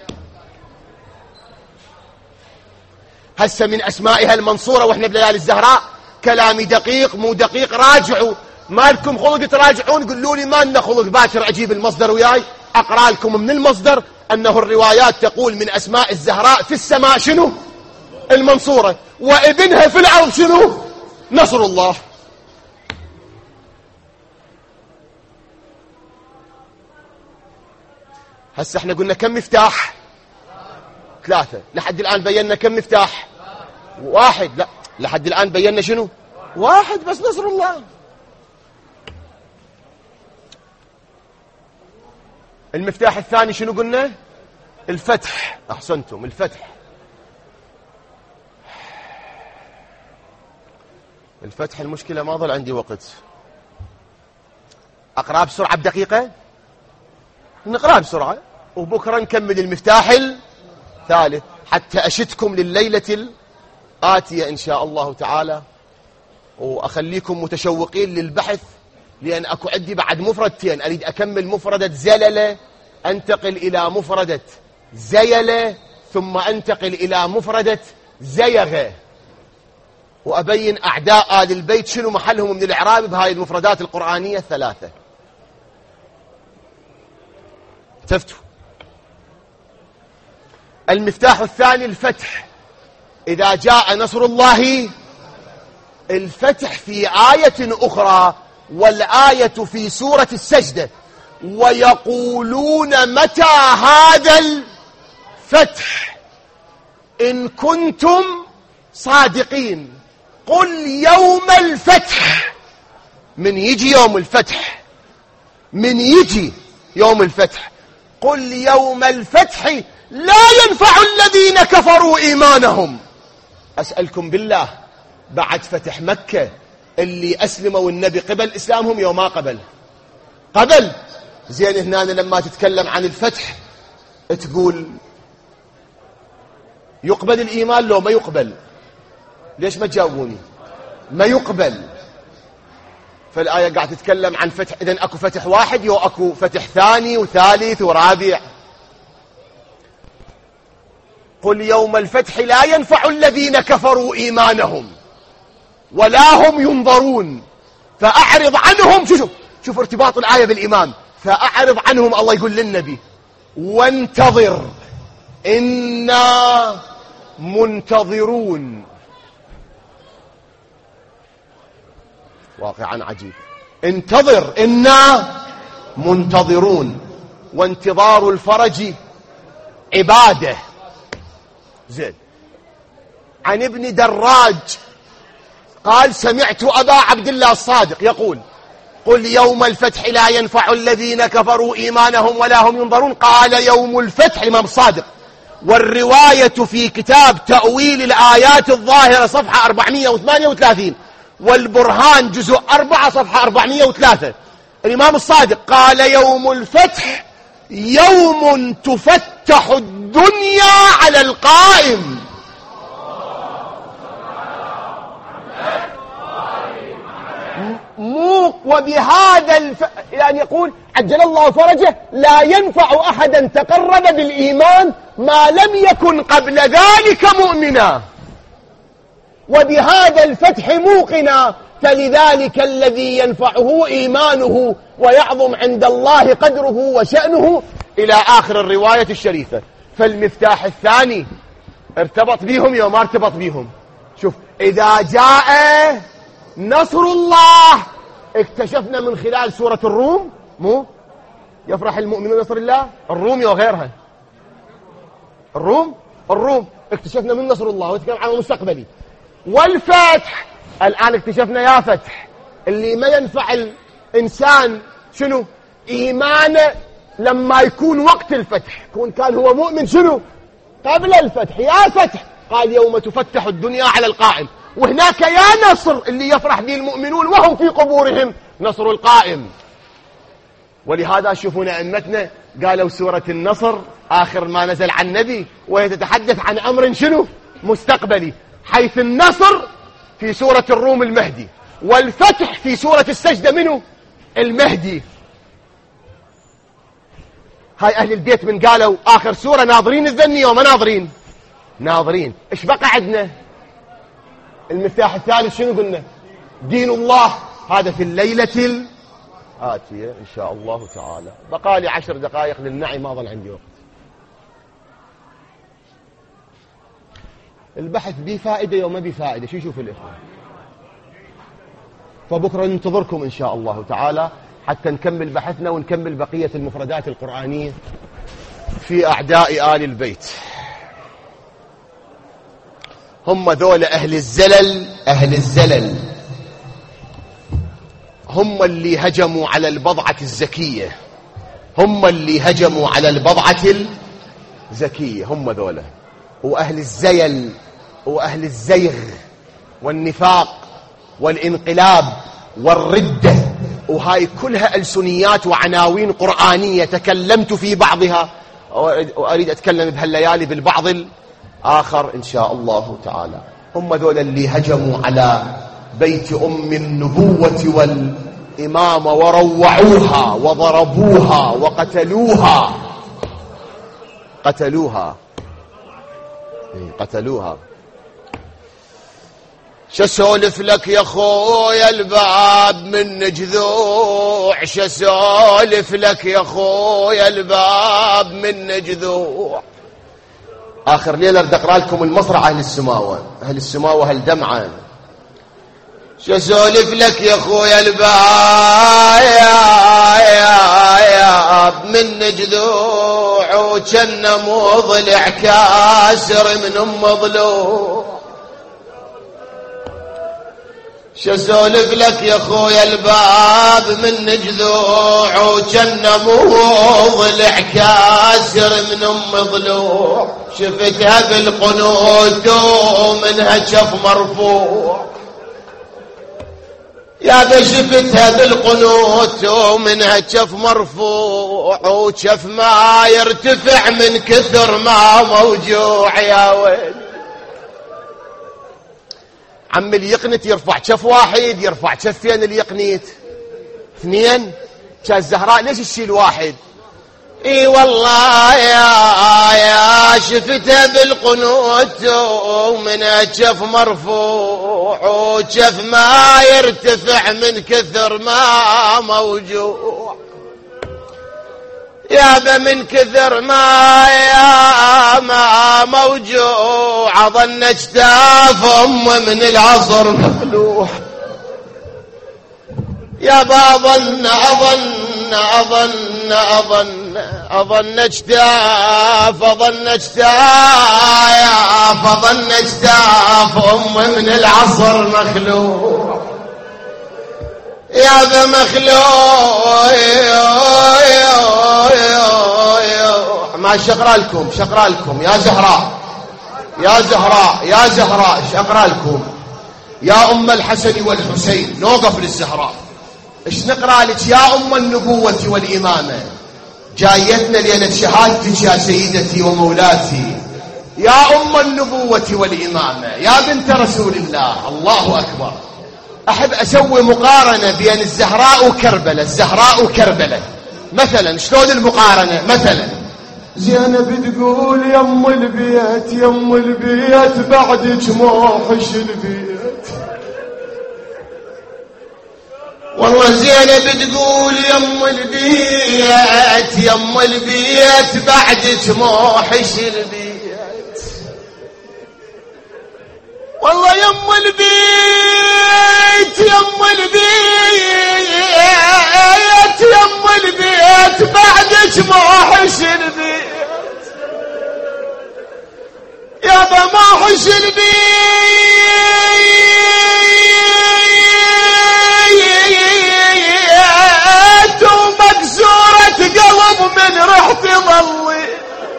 هسه من أسمائها المنصورة وإحنا بليالي الزهراء. كلامي دقيق مو دقيق راجعوا، ما لكم خلق تراجعون. قلوا لي ما لنا خلق، باكر أجيب المصدر وياي أقرأ لكم من المصدر أنه الروايات تقول من أسماء الزهراء في السماء شنو؟ المنصورة، وابنها في الأرض شنو؟ نصر الله. هسه احنا قلنا كم مفتاح؟ 3. لحد الآن بينا كم مفتاح؟ 1. لا، لحد الآن بينا شنو؟ 1 بس، نصر الله. المفتاح الثاني شنو قلنا؟ الفتح. أحسنتم، الفتح. الفتح المشكلة ما ظل عندي وقت. أقرأ بسرعة بدقيقة؟ نقرأ بسرعة وبكرة نكمل المفتاح الثالث حتى أشدكم لليلة الآتية إن شاء الله تعالى، وأخليكم متشوقين للبحث لأن أكو عندي بعد مفردتين، أريد أكمل مفردة زللة، أنتقل إلى مفردة زيلة، ثم أنتقل إلى مفردة زيغة، وأبين أعداء آل البيت شنو محلهم من الإعراب بهاي المفردات القرآنية الثلاثة. تفتوا. المفتاح الثاني الفتح. إذا جاء نصر الله، الفتح في آية أخرى، والآية في سورة السجدة، ويقولون متى هذا الفتح إن كنتم صادقين. قل يوم الفتح. من يجي يوم الفتح، من يجي يوم الفتح. قل يوم الفتح لا ينفع الذين كفروا إيمانهم. أسألكم بالله، بعد فتح مكة اللي أسلموا النبي قبل إسلامهم يوم ما قبل زين هنا لما تتكلم عن الفتح تقول يقبل الإيمان لو ما يقبل؟ ليش ما تجاوبوني؟ ما يقبل. فالآية قاعد تتكلم عن فتح، إذن أكو فتح واحد يو أكو فتح ثاني وثالث ورابع. قل يوم الفتح لا ينفع الذين كفروا إيمانهم ولا هم ينظرون فأعرض عنهم. شوف ارتباط الآية بالإيمان. فأعرض عنهم، الله يقول للنبي وانتظر إنا منتظرون. واقعا عجيب. انتظر إنا منتظرون. وانتظار الفرج عبادة. زين. عن ابن دراج قال سمعت أبا عبد الله الصادق يقول قل يوم الفتح لا ينفع الذين كفروا إيمانهم ولا هم ينظرون. قال يوم الفتح الإمام الصادق. والرواية في كتاب تأويل الآيات الظاهرة صفحة 438، والبرهان جزء 4 صفحة 403. الإمام الصادق قال يوم الفتح يوم تفتح الدنيا على القائم. وبهذا يعني يقول عجل الله فرجه لا ينفع أحدا تقرب بالإيمان ما لم يكن قبل ذلك مؤمنا، وبهذا الفتح موقنا، فلذلك الذي ينفعه إيمانه ويعظم عند الله قدره وشأنه، إلى آخر الرواية الشريفة. فالمفتاح الثاني ارتبط بهم يوم ما ارتبط بهم. شوف، إذا جاء نصر الله اكتشفنا من خلال سورة الروم، مو يفرح المؤمنون نصر الله، الروم وغيرها. الروم اكتشفنا من نصر الله وتكلم عن المستقبلي. والفتح الآن اكتشفنا يا فتح اللي ما ينفع الإنسان شنو إيمانه لما يكون وقت الفتح، كان هو مؤمن شنو قبل الفتح. يا فتح قال يوم تفتح الدنيا على القائم. وهناك يا نصر اللي يفرح به المؤمنون وهم في قبورهم، نصر القائم. ولهذا شوفون أئمتنا قالوا سورة النصر آخر ما نزل عن النبي وهي تتحدث عن أمر شنو مستقبلي، حيث النصر في سورة الروم المهدي، والفتح في سورة السجدة منه المهدي. هاي أهل البيت من قالوا آخر سورة ناظرين الذنية وما ناظرين. إيش بقى عندنا؟ المفتاح الثالث شنو قلنا؟ دين الله. هذا في الليلة الآتية إن شاء الله تعالى. بقى لي 10 دقائق للنعي، ما ظل عندي وقت. البحث به فائدة وما به فائدة، شو يشوف الإخوة؟ فبكرة ننتظركم إن شاء الله تعالى حتى نكمل بحثنا ونكمل بقية المفردات القرآنية في أعداء آل البيت. هم ذول أهل الزلل هم اللي هجموا على البضعة الزكية، هم اللي هجموا على البضعة الزكية، هم ذولا. وأهل الزيل وأهل الزيغ والنفاق والانقلاب والردة، وهاي كلها ألسنيات وعناوين قرآنية تكلمت في بعضها وأريد أتكلم بهالليالي بالبعض الآخر إن شاء الله تعالى. هم ذولا اللي هجموا على بيت أم النبوة إمامة وروعوها وضربوها وقتلوها. قتلوها. شسولف لك يا خويا الباب من جذوع، شسولف لك يا خويا الباب من جذوع. آخر ليلة بدي أقرأ لكم المصرع أهل السماوة هالدمعة. شسولف لك يا خويا الباب من جذوع، وجن مضلع كاسر من ضلوع. شسولف لك يا خويا الباب من جذوع، وجن مضلع كاسر من ضلوع. شفتها بالقنوت ومنها جف مرفوع، يا شفتها بالقنوت ومنها جف مرفوع، وجف ما يرتفع من كثر ما موجوع. يا ويل عم اليقنت يرفع جف واحد، يرفع جفين اليقنيت اثنين. كان الزهراء ليش الشيء الواحد؟ اي والله يا شفتها بالقنوت ومن جف مرفوع، وجف ما يرتفع من كثر ما موجوع. يابا من كثر ما موجوع، ظن اجتاف من العصر مخلوع. يابا أظن اجتاف من العصر مخلوع. يابا مخلوع. ما شقرأ لكم يا زهراء شقرأ لكم يا أم الحسن والحسين. نوقف للزهراء. ايش نقرأ لك يا أم النبوة والإمامة؟ جايتنا ليلة شهادتك يا سيدتي ومولاتي، يا أم النبوة والإمامة، يا بنت رسول الله. الله أكبر. أحب أسوي مقارنة بين الزهراء وكربلاء. مثلا شلون المقارنة؟ مثلا زينب تقول يم البيت بعدك موحش البيت. والله زينب تقول يم البيت بعدك موحش البيت. والله يم البيت بعدك موحش البيت. يابا موحش البيت، ومكسورة قلب من رحت ظليت.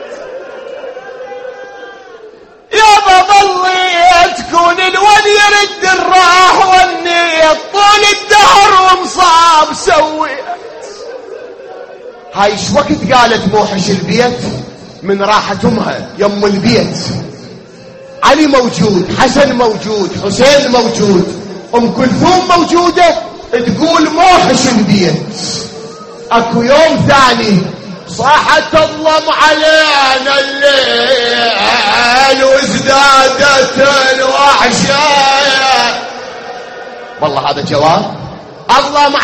يابا ظليت كون الولي يرد الراح والنيت، طول الدهر ومصاب سويت. هاي ايش وقت قالت موحش البيت؟ من راحة امها يم البيت. علي موجود، حسن موجود، حسين موجود، ام كلثوم موجودة، تقول موحش البيت. اكو يوم ثاني صاحت الظلم علينا الليل وازدادت الوحشة. والله هذا جواب. الظلم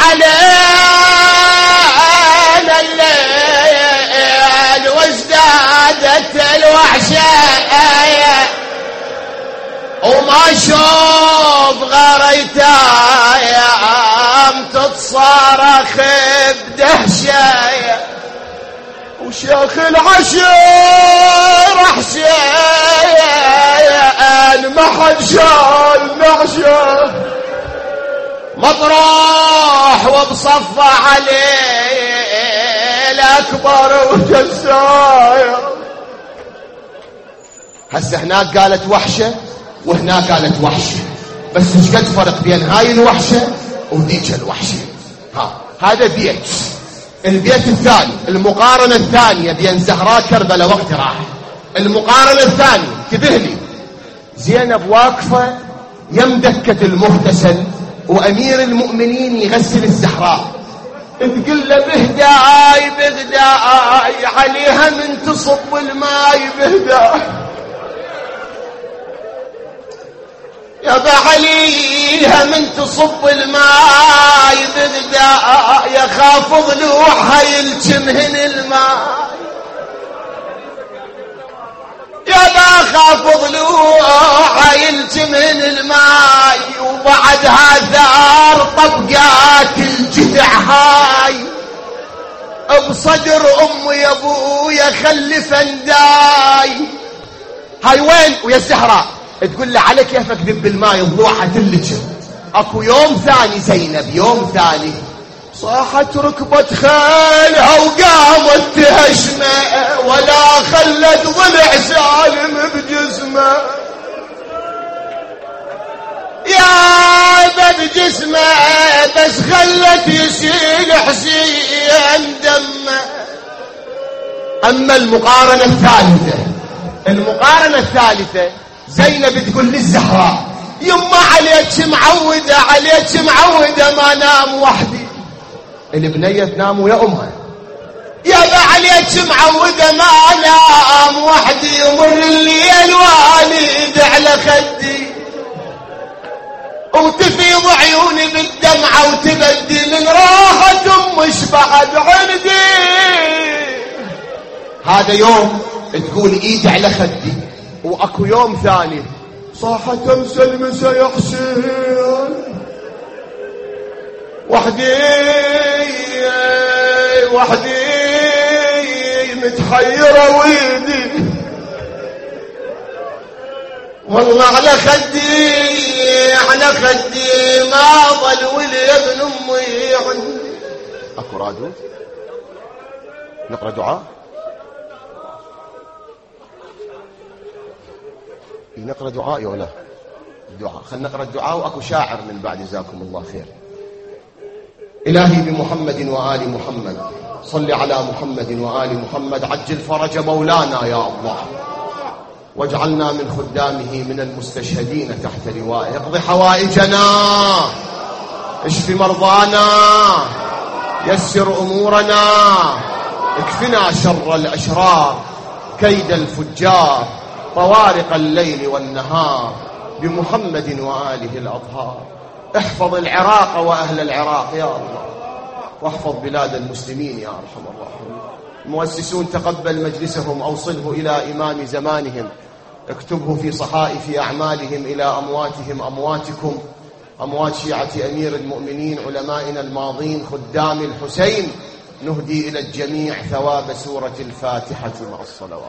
علينا الليل وازدادت الوحشة، وما شوف غريتايام تتصارخ بدهشة. وشيخ العشير حسين ما حد شال نعشه، مطروح وبصفى عليه الأكبر وجزايا. هسه هناك قالت وحشة وهناك قالت وحشة، بس ايش قد فرق بين هاي الوحشة وذيك الوحشة؟ هذا بيت. البيت الثاني، المقارنة الثانية بين زهراء كربلاء وقت راح. المقارنة الثانية انتبه لي. زينب واقفة يم دكة المغتسل وأمير المؤمنين يغسل الزهراء، تقول له بهداي بهداي عليها من تصب الماي بهداي، يا عليها من تصب الماي بهداي، يا خاف ضلوعها يلجمهن الماء، يا خاف ضلوعها يلجمهن الماي، وبعدها ثار طبقات الجذع هاي بصدر امي يا ابويا خلف انداي. هاي وين؟ ويا الزهراء تقول له على كيفك ذب الماي ضلوعها تلجم. اكو يوم ثاني زينب، يوم ثاني صاحت ركبة خيلها وقامت تهشمه، ولا خلت ضلع سالم بجسمه، يا بجسمه بس خلت يسيل حسين دمه. اما المقارنة الثالثة زينب تقول للزهراء يما عليك معودة ما نام وحدي. البنية تنام ويا امها، يا عليك معودة ما نام وحدي، يمر الليل والد على خدي، وتفيض عيوني بالدمعة وتبدي من راحة مش بعد عندي. هذا يوم تقول ايد على خدي. واكو يوم ثاني صاحت امسى المسا يا حسين، وحدي متحيرة ويدي، والله على خدي ما ظل ولي ابن امي عندي. اكو رادو نقرا دعاء، نقرا دعاء ولا الدعاء؟ خلينا نقرا الدعاء واكو شاعر من بعد. جزاكم الله خير. إلهي بمحمد وآل محمد صل على محمد وآل محمد، عجل فرج مولانا يا الله، واجعلنا من خدامه من المستشهدين تحت لوائه، اقض حوائجنا، اشف مرضانا، يسر أمورنا، اكفنا شر الأشرار، كيد الفجار، طوارق الليل والنهار، بمحمد وآله الأطهار. احفظ العراق وأهل العراق يا الله، واحفظ بلاد المسلمين يا أرحم الراحمين. المؤسسون تقبل مجلسهم، أوصله إلى إمام زمانهم، اكتبه في صحائف أعمالهم إلى أمواتهم أمواتكم، أموات شيعة أمير المؤمنين علمائنا الماضين خدام الحسين. نهدي إلى الجميع ثواب سورة الفاتحة مع الصلوات.